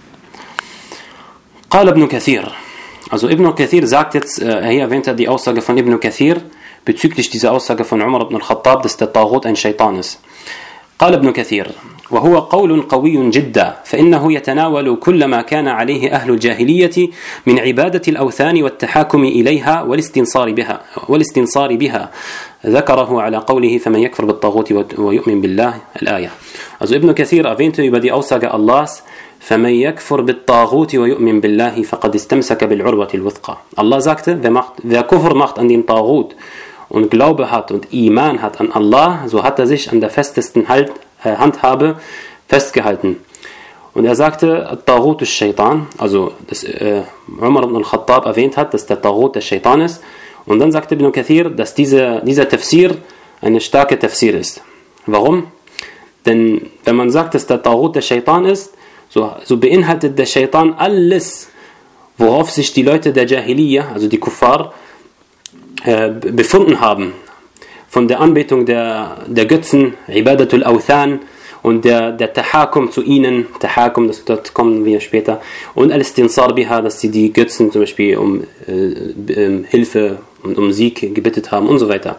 قال ابن كثير. Also Ibn Kathir sagt jetzt, hier erwähnt er die Aussage von Ibn Kathir bezüglich dieser Aussage von Umar ibn al-Khattab, dass der Taghut ein Shaitan ist. قال ابن كثير وهو قول قوي جدا فإنه يتناول كل ما كان عليه أهل الجاهلية من عبادة الأوثان والتحاكم إليها والاستنصار بها والاستنصار بها ذكره على قوله فمن يكفر بالطاغوت ويؤمن بالله الآية. Also Ibn Kathir erwähnte über die Aussage Allahs, فمن يكفر بالطاغوت ويؤمن بالله فقد استمسك بالعروة الوثقى. Allah sagte, wer, macht, wer Kufr macht an den Taghut und Glaube hat und Iman hat an Allah, so hat er sich an der festesten halt, äh, Handhabe festgehalten. Und er sagte, Taghut ist Shaitan, also dass äh, Umar ibn al-Khattab erwähnt hat, dass der Taghut der Shaitan ist. Und dann sagte Ibn Kathir, dass diese, dieser Tafsir eine starke Tafsir ist. Warum? Denn wenn man sagt, dass der Taghut der Shaitan ist, so, so beinhaltet der Shaitan alles, worauf sich die Leute der Jahiliyyah, also die Kuffar, äh, befunden haben. Von der Anbetung der, der Götzen, Ibadatul Awthan, und der, der Tahakum zu ihnen, Tahakum, das, das kommen wir später, und Al-Istinsar biha, dass sie die Götzen zum Beispiel um äh, Hilfe und um Sieg gebittet haben und so weiter.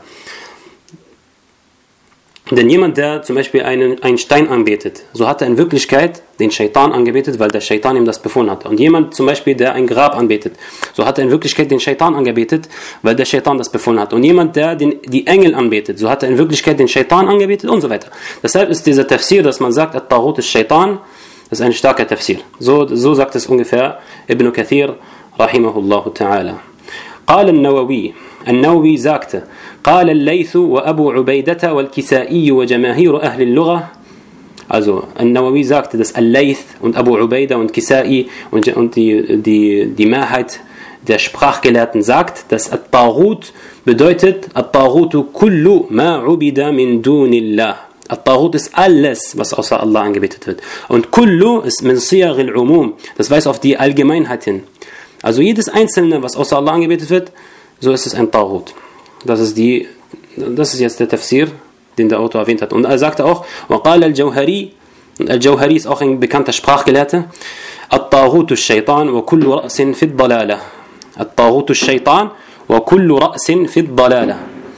Denn jemand, der zum Beispiel einen, einen Stein anbetet, so hat er in Wirklichkeit den Shaitan angebetet, weil der Shaitan ihm das befohlen hat. Und jemand zum Beispiel, der ein Grab anbetet, so hat er in Wirklichkeit den Shaitan angebetet, weil der Shaitan das befohlen hat. Und jemand, der den, die Engel anbetet, so hat er in Wirklichkeit den Shaitan angebetet und so weiter. Deshalb ist dieser Tafsir, dass man sagt, At-Taghut ist Shaitan, das ist ein starker Tafsir. So, so sagt es ungefähr Ibn Kathir, rahimahullahu ta'ala. قال النووي النووي sagte قال الليث وأبو عبيدة والكسائي وجماهير أهل اللغة. Also النووي sagte, dass Al-Layth und Abu Ubaida und Kisai und, und die, die, die Mehrheit der Sprachgelehrten sagt, dass At-Taghut bedeutet At-Taghutu kullu ma ubida min dunillah. At-Taghut ist alles, was außer Allah angebetet wird. Und kullu ist min siyagh al-umum. Das weist auf die Allgemeinheit hin. Also jedes Einzelne, was außer Allah angebetet wird, so ist es ein Taghut. Das ist die, das ist jetzt der Tafsir, den der Autor erwähnt hat. Und er sagte auch, وقال الجوهري, Al-Jawhari ist auch ein bekannter Sprachgelehrter, At-Taghutu ash-Shaytan wa kullu ra'sin fi ad-dalalah. At-Taghutu ash-Shaytan wa kullu ra'sin fi ad-dalalah.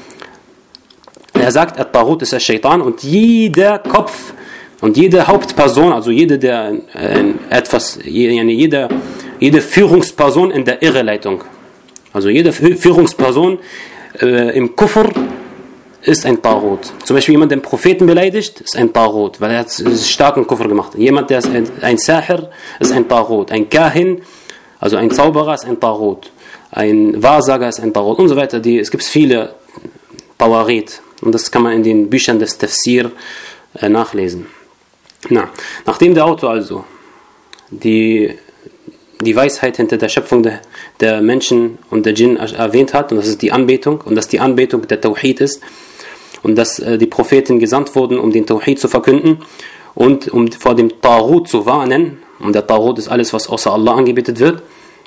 Er sagt, At-Taghut ist Shaitan und jeder Kopf und jede Hauptperson, also jede der äh, etwas, jede, jede Führungsperson in der Irreleitung, also jede Führungsperson äh, im Kufr ist ein Taghut. Zum Beispiel jemand, der den Propheten beleidigt, ist ein Taghut, weil er hat starken Kufr gemacht. Jemand, der ist ein, ein Sahir, ist ein Taghut. Ein Kahin, also ein Zauberer, ist ein Taghut. Ein Wahrsager ist ein Taghut und so weiter. Die, es gibt viele Tawarit. Und das kann man in den Büchern des Tafsir äh, nachlesen. Na, nachdem der Autor also die, die Weisheit hinter der Schöpfung der, der Menschen und der Djinn erwähnt hat, und das ist die Anbetung, und dass die Anbetung der Tawhid ist, und dass äh, die Propheten gesandt wurden, um den Tawhid zu verkünden und um vor dem Taghut zu warnen, und der Taghut ist alles, was außer Allah angebetet wird,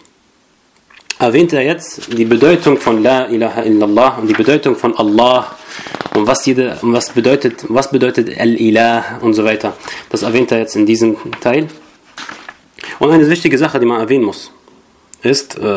erwähnt er jetzt die Bedeutung von La ilaha illallah und die Bedeutung von Allah und was, jede, und was bedeutet, was bedeutet Al-Ilah und so weiter. Das erwähnt er jetzt in diesem Teil. Und eine wichtige Sache, die man erwähnen muss, ist, äh,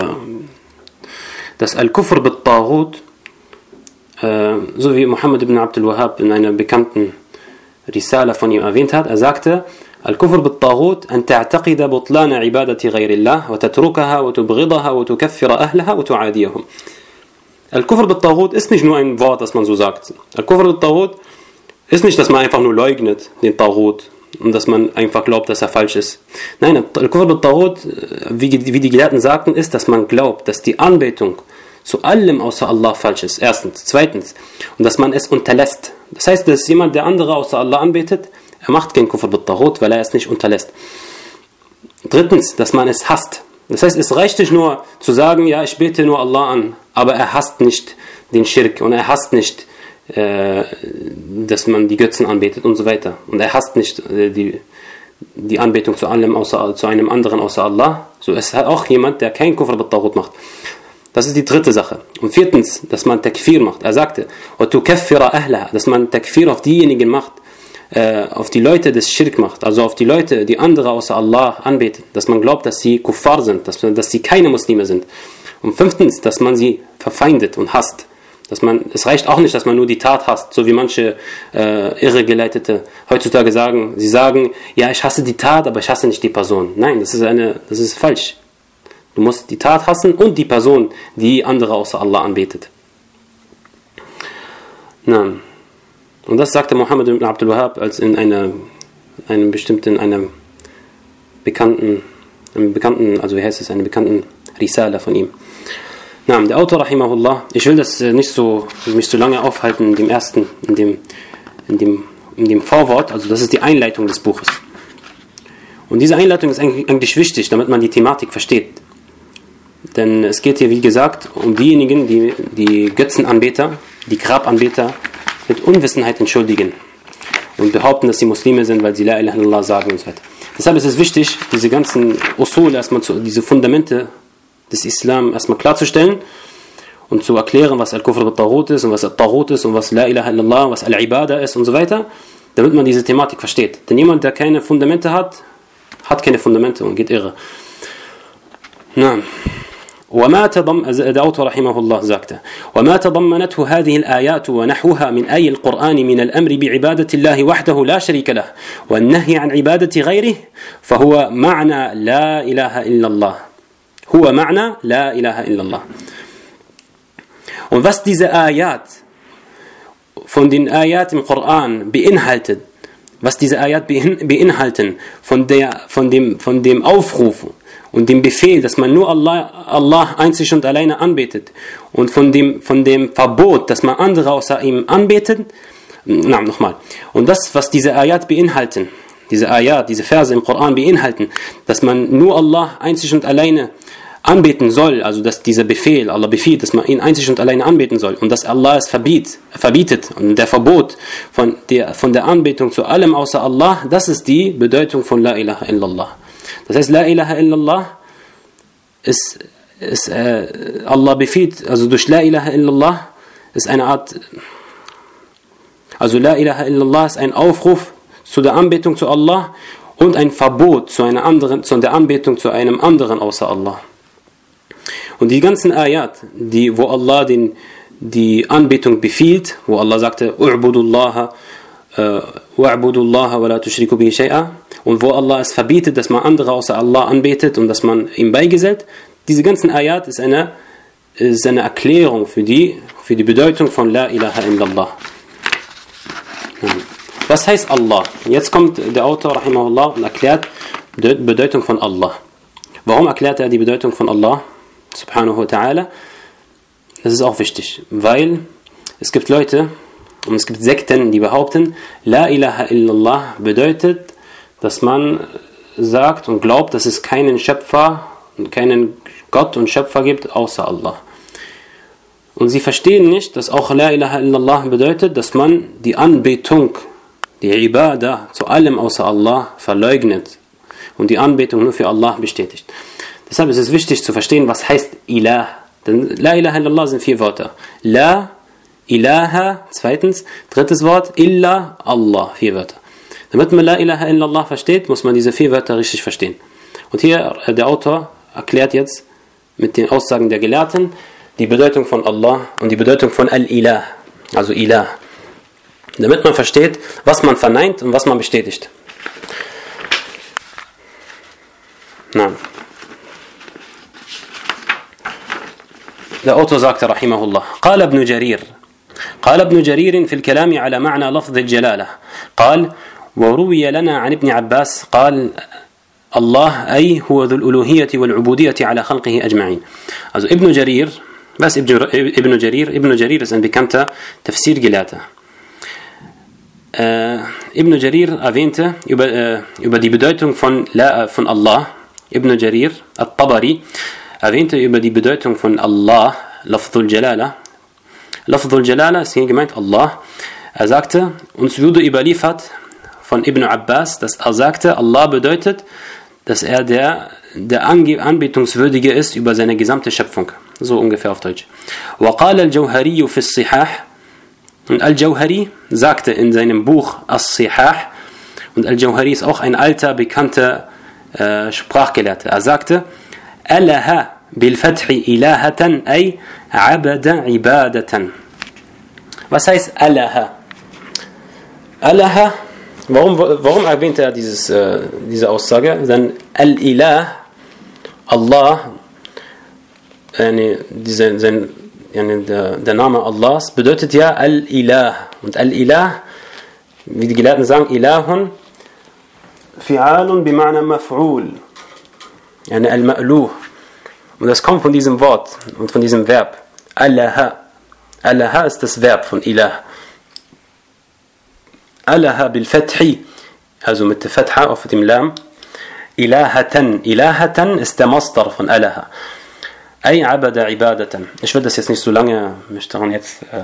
dass Al-Kufr bit-Taghut, äh, so wie Muhammad ibn Abdul Wahhab in einer bekannten Risala von ihm erwähnt hat, er sagte, الكفر بالطاغوت أن تعتقد بطلان عبادة غير الله وتتركها وتبغضها وتكفر أهلها وتعاديهم. Al-Kufr bit-Taghut ist nicht nur ein Wort, das man so sagt. Al-Kufr bit-Taghut ist nicht, dass man einfach nur leugnet, den Taghut, und dass man einfach glaubt, dass er falsch ist. Nein, Al-Kufr bit-Taghut, wie, wie die Gelehrten sagten, ist, dass man glaubt, dass die Anbetung zu allem außer Allah falsch ist. Erstens. Zweitens. Und dass man es unterlässt. Das heißt, dass jemand, der andere außer Allah anbetet, er macht kein Kufr bit-Taghut, weil er es nicht unterlässt. Drittens, dass man es hasst. Das heißt, es reicht nicht nur zu sagen, ja, ich bete nur Allah an, aber er hasst nicht den Schirk und er hasst nicht, äh, dass man die Götzen anbetet und so weiter. Und er hasst nicht äh, die, die Anbetung zu allem außer, zu einem anderen außer Allah. So ist er auch jemand, der kein Kufr bit-Taghut macht. Das ist die dritte Sache. Und viertens, dass man Takfir macht. Er sagte, وَتُكَفِّرَ أَهْلَهَا, dass man Takfir auf diejenigen macht, auf die Leute des Schirk macht, also auf die Leute, die andere außer Allah anbeten, dass man glaubt, dass sie Kuffar sind, dass, dass sie keine Muslime sind. Und fünftens, dass man sie verfeindet und hasst. Dass man, es reicht auch nicht, dass man nur die Tat hasst, so wie manche äh, Irregeleitete heutzutage sagen. Sie sagen, ja, ich hasse die Tat, aber ich hasse nicht die Person. Nein, das ist, eine, das ist falsch. Du musst die Tat hassen und die Person, die andere außer Allah anbetet. Nein. Und das sagte Muhammad ibn Abdul Wahhab als in einer, einem bestimmten, einem bekannten, einem bekannten, also wie heißt es, einem bekannten Risala von ihm. Na, der Autor rahimahullah, ich will das nicht so, nicht so lange aufhalten in dem ersten, in dem, in dem, in dem Vorwort, also das ist die Einleitung des Buches. Und diese Einleitung ist eigentlich wichtig, damit man die Thematik versteht. Denn es geht hier, wie gesagt, um diejenigen, die die Götzenanbeter, die Grabanbeter mit Unwissenheit entschuldigen und behaupten, dass sie Muslime sind, weil sie La ilaha illallah sagen und so weiter. Deshalb ist es wichtig, diese ganzen Usul erstmal zu, diese Fundamente des Islam erstmal klarzustellen und zu erklären, was Al-Kufr bit-Taghut ist und was Al-Taghut ist und was La ilaha illallah, was Al-Ibadah ist und so weiter, damit man diese Thematik versteht. Denn jemand, der keine Fundamente hat, hat keine Fundamente und geht irre. Na. وما تضم الأوتر رحمه الله زاكته وما تضمنته هذه الآيات ونحوها من آي القرآن من الأمر بعبادة الله وحده لا شريك له والنهي عن عبادة غيره فهو معنى لا إله إلا الله هو معنى لا إله إلا الله. Und was diese Ayat von den Ayat im Koran beinhaltet, was diese Ayat beinhalten von der von dem von dem Aufruf und dem Befehl, dass man nur Allah, Allah einzig und alleine anbetet und von dem, von dem Verbot, dass man andere außer ihm anbetet, na, nochmal. Und das, was diese Ayat beinhalten, diese Ayat, diese Verse im Koran beinhalten, dass man nur Allah einzig und alleine anbeten soll, also dass dieser Befehl, Allah befiehlt, dass man ihn einzig und alleine anbeten soll und dass Allah es verbiet, verbietet und der Verbot von der, von der Anbetung zu allem außer Allah, das ist die Bedeutung von La ilaha illallah. Das heißt, La ilaha illallah ist, ist äh, Allah befiehlt, also durch La ilaha illallah ist eine Art, also La ilaha illallah ist ein Aufruf zu der Anbetung zu Allah und ein Verbot zu einer anderen, zu der Anbetung zu einem anderen außer Allah. Und die ganzen Ayat, die, wo Allah den, die Anbetung befiehlt, wo Allah sagte, U'budullaha, U'budullaha wa la tushriku bihi shay'a, und wo Allah es verbietet, dass man andere außer Allah anbetet und dass man ihm beigesellt, diese ganzen Ayat ist eine, ist eine Erklärung für die, für die Bedeutung von La ilaha illallah. Was heißt Allah? Jetzt kommt der Autor, rahimahullah, und erklärt die Bedeutung von Allah. Warum erklärt er die Bedeutung von Allah? Subhanahu wa ta'ala. Das ist auch wichtig, weil es gibt Leute und es gibt Sekten, die behaupten, La ilaha illallah bedeutet, dass man sagt und glaubt, dass es keinen Schöpfer und keinen Gott und Schöpfer gibt, außer Allah. Und sie verstehen nicht, dass auch La ilaha illallah bedeutet, dass man die Anbetung, die Ibadah zu allem außer Allah verleugnet und die Anbetung nur für Allah bestätigt. Deshalb ist es wichtig zu verstehen, was heißt Ilah. Denn La ilaha illallah sind vier Wörter. La ilaha, zweitens, drittes Wort, illa Allah, vier Wörter. Damit man La ilaha illallah versteht, muss man diese vier Wörter richtig verstehen. Und hier, der Autor erklärt jetzt mit den Aussagen der Gelehrten die Bedeutung von Allah und die Bedeutung von Al-Ilah, also Ilah. Damit man versteht, was man verneint und was man bestätigt. Na. Der Autor sagte, rahimahullah, قال ابن جرير قال ابن جرير في الكلام على معنى لفظ الجلالة قال وروي لنا عن ابن عباس قال الله أي هو ذو الألوهية والعبودية على خلقه أجمعين. Also Ibn Jarir, was Ibn Jarir? Ibn Jarir ist ein bekannter Tafsir-Gelehrter. Äh, Ibn Jarir erwähnte über, äh, über die Bedeutung von, La, von Allah. Ibn Jarir al-Tabari erwähnte über die Bedeutung von Allah, Lafdhul Jalala. Lafdhul Jalala ist hier gemeint Allah. Er sagte, uns wurde überliefert von Ibn Abbas, dass er sagte, Allah bedeutet, dass er der, der Anbetungswürdige ist über seine gesamte Schöpfung. So ungefähr auf Deutsch. وقال الجوهري في الصحاح. Und Al-Jawhari sagte in seinem Buch As-Sihah, und Al-Jawhari ist auch ein alter, bekannter äh, Sprachgelehrter. Er sagte, Alaha bil-Fathi ilahatan ay abada ibadatan. Was heißt Alaha? Alaha, warum, warum erwähnt er dieses, äh, diese Aussage? Denn Al-Ilah, Allah, äh, diese, sein, Der, der Name Allahs bedeutet ja Al-Ilah. Und Al-Ilah, wie die Gelehrten sagen, Ilahun fi'alun bima'na maf'ul. Yani Al-Ma'luh. Und das kommt von diesem Wort und von diesem Verb. Alaha. Alaha ist das Verb von Ilah. Alaha bil-Fathi, also mit der Fatha auf dem Lam. Ilahatan. Ilahatan ist der Masdar von Alaha. Ay abada ibadatan. Ich will das jetzt nicht so lange mich daran jetzt äh,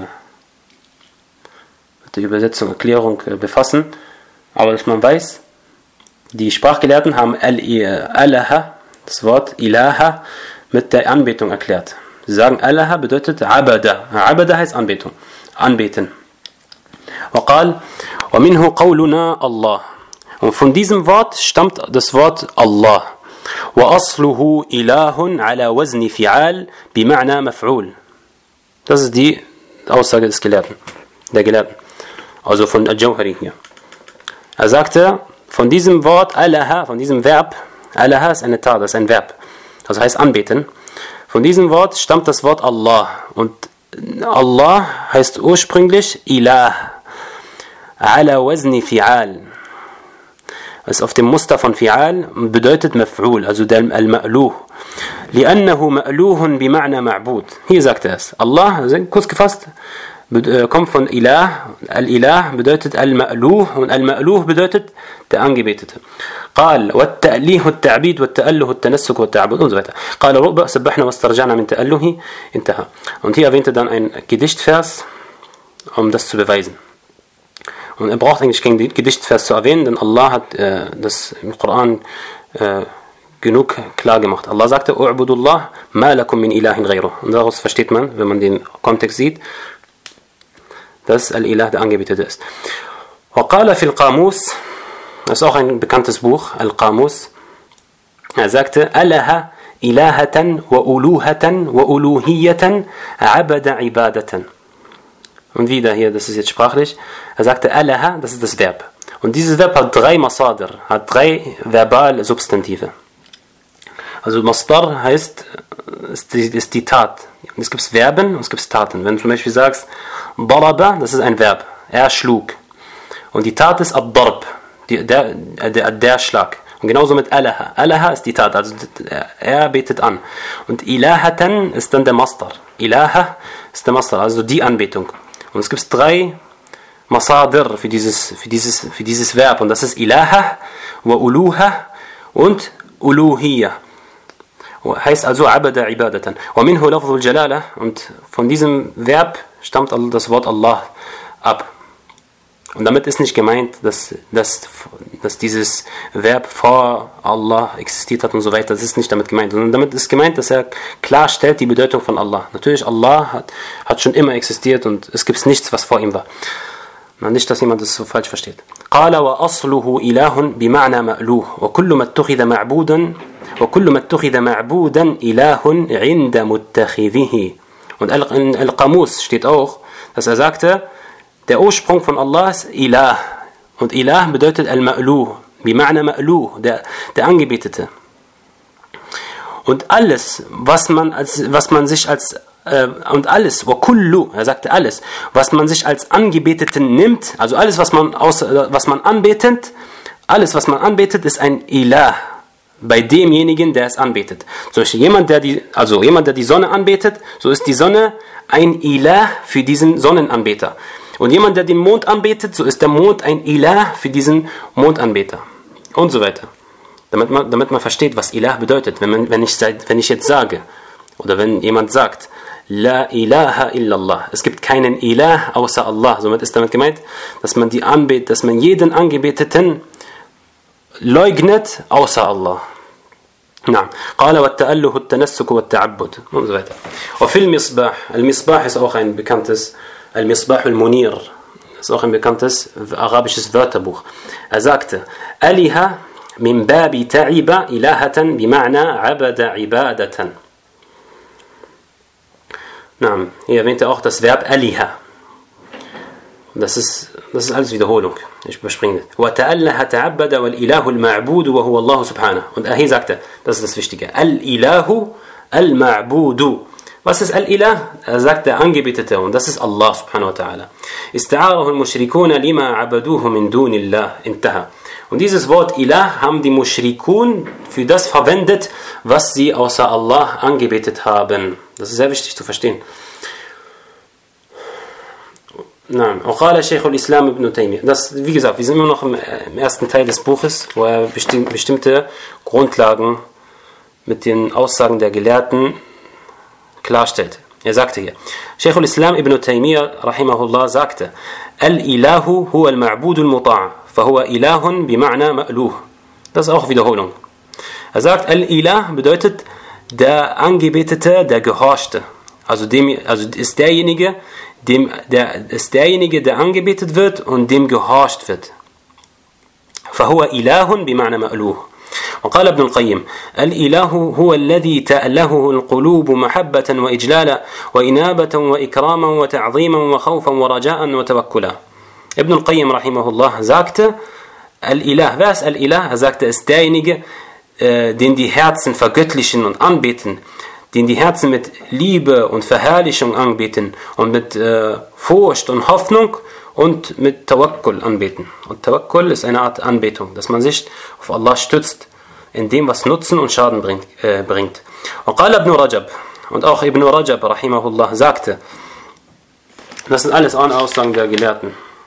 mit der Übersetzung, Erklärung äh, befassen, aber dass man weiß, die Sprachgelehrten haben Al-Alaha, das Wort Ilaha, mit der Anbetung erklärt. Sie sagen, Alaha bedeutet Abada. Abada heißt Anbetung, anbeten. وقال ومنه قولنا الله. Und von diesem Wort stammt das Wort Allah. وأصله إله على وزن فعال بمعنى مفعول. Das ist die Aussage des Gelehrten, der Gelehrten, also von Al-Jawhari hier. Er sagte, von diesem Wort Alaha, von diesem Verb, Alaha ist eine Tat, das ist ein Verb, das heißt anbeten. Von diesem Wort stammt das Wort Allah, und Allah heißt ursprünglich Ilah, ala wazni fi'al. Es ist auf dem Muster von Fi'al und bedeutet Maf'ul, also der Al-Ma'luh. لأنه مألوه بمعنى معبود. Hier sagt er es. Allah, also kurz gefasst, kommt von Ilah. Al-Ilah bedeutet Al-Ma'luh und Al-Ma'luh bedeutet der Angebetete. قال والتأليه والتعبيد والتأله التنسك والتعبد und so weiter. قال رؤبا سبحنا واسترجعنا من تأله انتهى. Und hier erwähnte dann ein Gedichtvers, um das zu beweisen. Und er braucht eigentlich keinen Gedichtvers zu erwähnen, denn Allah hat äh, das im Koran äh, genug klar gemacht. Allah sagte: U'budullah ma lakum min ilahin ghayruh. Und daraus versteht man, wenn man den Kontext sieht, dass Al-Ilah der Angebetete ist. وقال في القاموس, das ist auch ein bekanntes Buch, Al-Qamus. Er sagte: Alaha ilahatan wa uluhatan wa uluhiyatan abada ibadatan. Und wieder hier, das ist jetzt sprachlich. Er sagte Alaha, das ist das Verb. Und dieses Verb hat drei Masadir, hat drei verbale Substantive. Also Masdar heißt, ist die, ist die Tat. Es gibt Verben und es gibt Taten. Wenn du zum Beispiel sagst, Daraba, das ist ein Verb. Er schlug. Und die Tat ist Ad-Darb, der, der, der Schlag. Und genauso mit Alaha. Alaha ist die Tat, also er betet an. Und Ilahatan ist dann der Masdar. Ilaha ist der Masdar, also die Anbetung. Und es gibt drei Masadir für dieses, für dieses, für dieses Verb. Und das ist Ilaha, wa Uluha und Uluhiyya. Heißt also Abada Ibadatan. Wa minhu lafzul Jalala. Und von diesem Verb stammt das Wort Allah ab. Und damit ist nicht gemeint, dass, dass, dass dieses Verb vor Allah existiert hat und so weiter. Das ist nicht damit gemeint. Sondern damit ist gemeint, dass er klarstellt die Bedeutung von Allah. Natürlich, Allah hat, hat schon immer existiert und es gibt nichts, was vor ihm war. Nicht, dass jemand das so falsch versteht. قال وأصله إله بمعنى مألوه وكل ما اتخذ معبودا وكل ما اتخذ معبودا إله عند متخذه. Und in Al-Qamus steht auch, dass er sagte, der Ursprung von Allah ist Ilah. Und Ilah bedeutet Al-Ma'luh. Bima'na Ma'luh, der, der Angebetete. Und alles, was man, als, was man sich als, äh, und alles, wa kullu, er sagte alles, was man sich als Angebeteten nimmt, also alles, was man, aus, was man anbetet, alles, was man anbetet, ist ein Ilah. Bei demjenigen, der es anbetet. Zum Beispiel jemand, der die, also jemand, der die Sonne anbetet, so ist die Sonne ein Ilah für diesen Sonnenanbeter. Und jemand, der den Mond anbetet, so ist der Mond ein Ilah für diesen Mondanbeter. Und so weiter. Damit man, damit man versteht, was Ilah bedeutet. Wenn, man, wenn, ich, wenn ich jetzt sage, oder wenn jemand sagt, La ilaha illallah, es gibt keinen Ilah außer Allah. Somit ist damit gemeint, dass man die anbetet, dass man jeden Angebeteten leugnet außer Allah. نعم. قال والتأله التنسك والتعبد und so weiter. وفي المصباح, المصباح ist auch ein bekanntes, المصباح المنير ist auch ein bekanntes arabisches Wörterbuch. Er sagte, Aliha min babi ta'iba ilahatan bima'na abada ibadatan. نعم. Hier erwähnt er auch das Verb Aliha. Das ist, das ist alles Wiederholung. Ich überspringe das. وَتَأَلَّهَ تَعَبَّدَ وَالْإِلَهُ الْمَعْبُودُ وَهُوَ اللَّهُ سُبْحَانَهُ. Und er hier sagte, das ist das Wichtige. Al-Ilahu al-Ma'budu. Was ist Al-Ilah? Er sagt der Angebetete und das ist Allah subhanahu wa ta'ala. استعاره المشركون لما عبدوه من دون الله. انتهى. Und dieses Wort Ilah haben die Mushrikun für das verwendet, was sie außer Allah angebetet haben. Das ist sehr wichtig zu verstehen. Nein, وقال شيخ الإسلام ابن تيمية. Das, wie gesagt, wir sind immer noch im, im ersten Teil des Buches, wo er bestimm, bestimmte Grundlagen mit den Aussagen der Gelehrten klarstellt. Er sagte hier, Sheikh al-Islam ibn Taymiyyah rahimahullah sagte, Al-Ilahu huwa al-Ma'bud al-Muta'a, fahuwa ilahun bima'na ma'luh. Das ist auch Wiederholung. Er sagt, Al-Ilah bedeutet der Angebetete, der Gehorchte. Also, dem, also ist derjenige, dem, der, ist derjenige, der angebetet wird und dem gehorcht wird. فهو إله بمعنى مألوه. وقال ابن القيم الإله هو الذي تألهه القلوب محبة وإجلالا وإنابة وإكراما وتعظيما وخوفا ورجاء وتوكلا. Ibn al-Qayyim rahimahullah sagte, Al-Ilah, wer ist Al-Ilah? Er sagte, es ist derjenige, äh, den die Herzen vergöttlichen und anbeten, den die Herzen mit Liebe und Verherrlichung anbeten und mit äh, Furcht und Hoffnung und mit Tawakkul anbeten. Und Tawakkul ist eine Art Anbetung, dass man sich auf Allah stützt, in dem, was Nutzen und Schaden bringt. Äh, bringt. Und Ibn Rajab, und auch Ibn Rajab rahimahullah sagte, Das sind alles Aussagen der Gelehrten.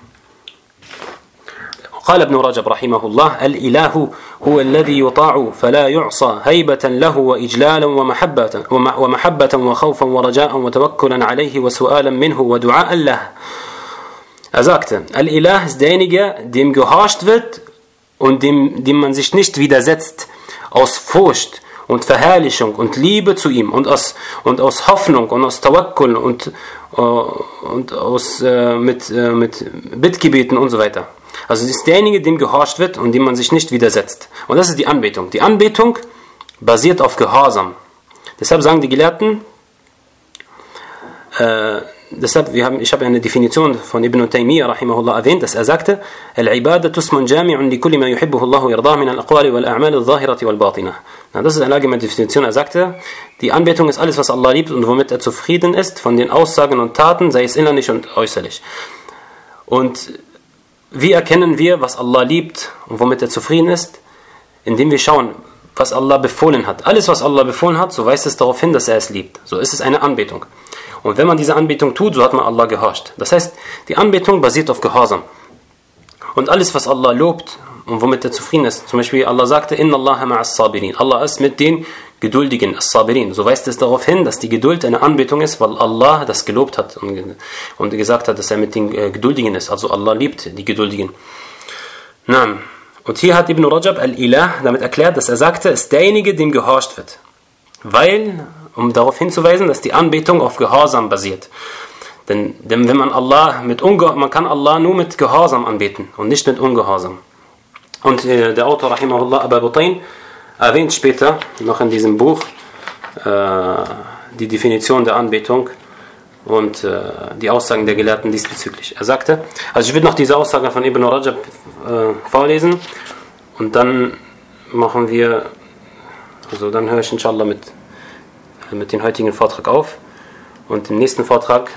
قال ابن رجب رحمه الله الإله هو الذي يطاع فلا يعصى هيبة له وإجلالا ومحبة ومحبة وخوفا ورجاء وتوكلا عليه وسؤالا منه ودعاء له. Er sagte, Al-Ilah ist derjenige, dem gehorcht wird und dem, dem man sich nicht widersetzt, aus Furcht und Verherrlichung und Liebe zu ihm und aus, und aus Hoffnung und aus Tawakkul und, uh, und aus, uh, mit, uh, mit Bittgebeten und so weiter. Also es ist derjenige, dem gehorcht wird und dem man sich nicht widersetzt. Und das ist die Anbetung. Die Anbetung basiert auf Gehorsam. Deshalb sagen die Gelehrten, äh, deshalb, wir haben, ich habe eine Definition von Ibn Taymiyyah rahimahullah erwähnt, dass er sagte, Al-Ibadatu ismun jami'un li kulli ma yuhibbuhu Allahu irdah min al-aqwali wal-a'mal al-zahirati wal-batinah. Das ist eine allgemeine Definition. Er sagte, die Anbetung ist alles, was Allah liebt und womit er zufrieden ist, von den Aussagen und Taten, sei es innerlich und äußerlich. Und wie erkennen wir, was Allah liebt und womit er zufrieden ist? Indem wir schauen, was Allah befohlen hat. Alles, was Allah befohlen hat, so weist es darauf hin, dass er es liebt. So ist es eine Anbetung. Und wenn man diese Anbetung tut, so hat man Allah gehorcht. Das heißt, die Anbetung basiert auf Gehorsam. Und alles, was Allah lobt und womit er zufrieden ist, zum Beispiel Allah sagte, Inna Allaha ma'as sabirin. Allah ist mit den Geduldigen, as-Sabirin. So weist es darauf hin, dass die Geduld eine Anbetung ist, weil Allah das gelobt hat und, und gesagt hat, dass er mit den äh, Geduldigen ist. Also Allah liebt die Geduldigen. Na, und hier hat Ibn Rajab al-Ilah damit erklärt, dass er sagte, ist derjenige, dem gehorcht wird. Weil, um darauf hinzuweisen, dass die Anbetung auf Gehorsam basiert. Denn, denn wenn man Allah mit Ungehorsam, man kann Allah nur mit Gehorsam anbeten und nicht mit Ungehorsam. Und äh, der Autor Rahimahullah Abu Butain erwähnt später noch in diesem Buch äh, die Definition der Anbetung und äh, die Aussagen der Gelehrten diesbezüglich. Er sagte, also ich will noch diese Aussage von Ibn Rajab äh, vorlesen und dann machen wir, also dann höre ich inshallah mit, mit dem heutigen Vortrag auf und im nächsten Vortrag,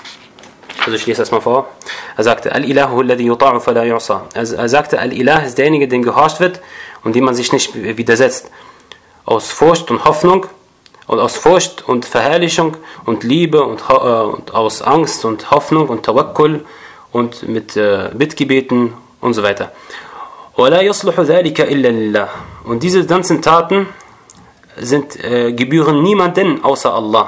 also ich lese erstmal vor, er sagte, Al-Ilahu alladhi yuta'u fala yu'sa. Er sagte, Al-Ilah ist derjenige, dem gehorcht wird und dem man sich nicht widersetzt. Aus Furcht und Hoffnung und aus Furcht und Verherrlichung und Liebe und, äh, und aus Angst und Hoffnung und Tawakkul und mit äh, Bittgebeten und so weiter. وَلَا يَصْلُحُ ذَلِكَ إِلَّا لِلَّهِ. Und diese ganzen Taten sind, äh, gebühren niemanden außer Allah.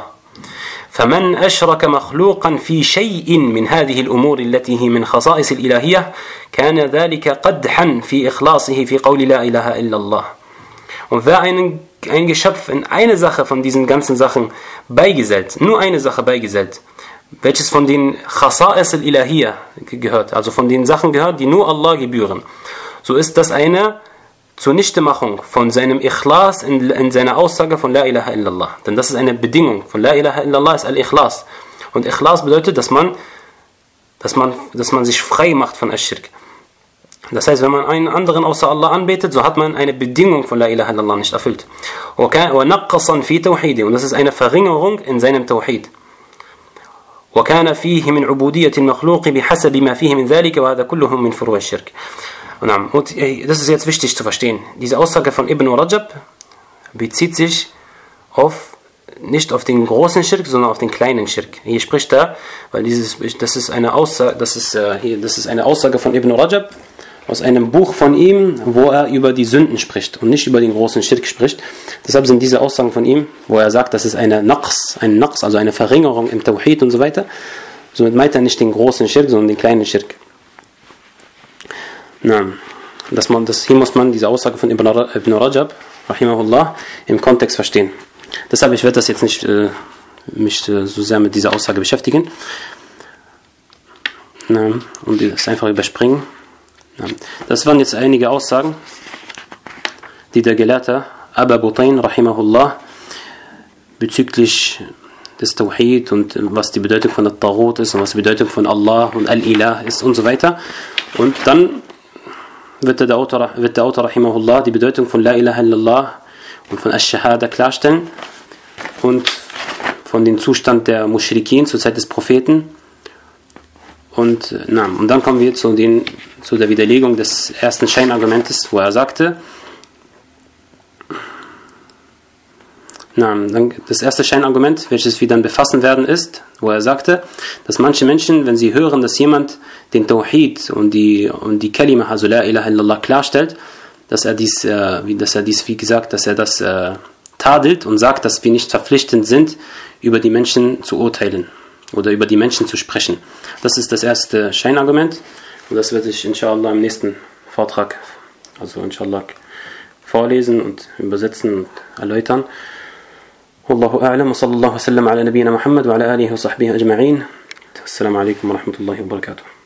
فمن أشرك مخلوقا في شيء من هذه الأمور التي هي من خصائص الإلهية كان ذلك قدحا في إخلاصه في قول لا إله إلا الله. Und wer ein, ein Geschöpf in eine Sache von diesen ganzen Sachen beigesellt, nur eine Sache beigesellt, welches von den Khasa'is al-Ilahiyya gehört, also von den Sachen gehört, die nur Allah gebühren, so ist das eine Zunichtemachung von seinem Ikhlas in, in seiner Aussage von La ilaha illallah. Denn das ist eine Bedingung von La ilaha illallah, ist Al-Ikhlas. Und Ikhlas bedeutet, dass man, dass man, dass man sich frei macht von Ash-Shirk. Das heißt, wenn man einen anderen außer Allah anbetet, so hat man eine Bedingung von La ilaha illallah nicht erfüllt. Und das ist eine Verringerung in seinem Tawhid. وكان فيه من عبودية المخلوق بحسب ما فيه من ذلك وهذا كله من فروع الشرك. Und das ist jetzt wichtig zu verstehen. Diese Aussage von Ibn Rajab bezieht sich auf, nicht auf den großen Schirk, sondern auf den kleinen Schirk. Hier spricht er, weil dieses, das ist eine Aussage, das ist, äh, hier, das ist eine Aussage von Ibn Rajab aus einem Buch von ihm, wo er über die Sünden spricht und nicht über den großen Schirk spricht. Deshalb sind diese Aussagen von ihm, wo er sagt, das ist eine Naqs, ein Naqs, also eine Verringerung im Tawhid und so weiter. Somit meint er nicht den großen Schirk, sondern den kleinen Schirk. Na, dass man, das, hier muss man diese Aussage von Ibn Rajab, rahimahullah, im Kontext verstehen. Deshalb, ich werde das jetzt nicht äh, mich äh, so sehr mit dieser Aussage beschäftigen. Na, und das einfach überspringen. Na, das waren jetzt einige Aussagen, die der Gelehrte Abu Butain, rahimahullah, bezüglich des Tawhid und was die Bedeutung von der Taghut ist und was die Bedeutung von Allah und Al-Ilah ist und so weiter. Und dann wird der Autor, wird der Autor rahimahullah die Bedeutung von La ilaha illallah und von Ash-Shahada klarstellen und von dem Zustand der Mushrikin zur Zeit des Propheten. Und, na, und dann kommen wir zu, den, zu der Widerlegung des ersten Scheinargumentes, wo er sagte, Das erste Scheinargument, welches wir dann befassen werden, ist, wo er sagte, dass manche Menschen, wenn sie hören, dass jemand den Tawhid und die, und die Kalima, also La ilaha illallah, klarstellt, dass er dies, äh, wie, dass er dies, wie gesagt, dass er das äh, tadelt und sagt, dass wir nicht verpflichtend sind, über die Menschen zu urteilen oder über die Menschen zu sprechen. Das ist das erste Scheinargument und das werde ich inshallah im nächsten Vortrag, also inshallah, vorlesen und übersetzen und erläutern. Wallahu a'lam wa sallallahu wa sallam ala nabiyyina Muhammad wa ala alihi wa sahbihi ajma'in. Assalamu alaikum wa rahmatullahi wa barakatuh.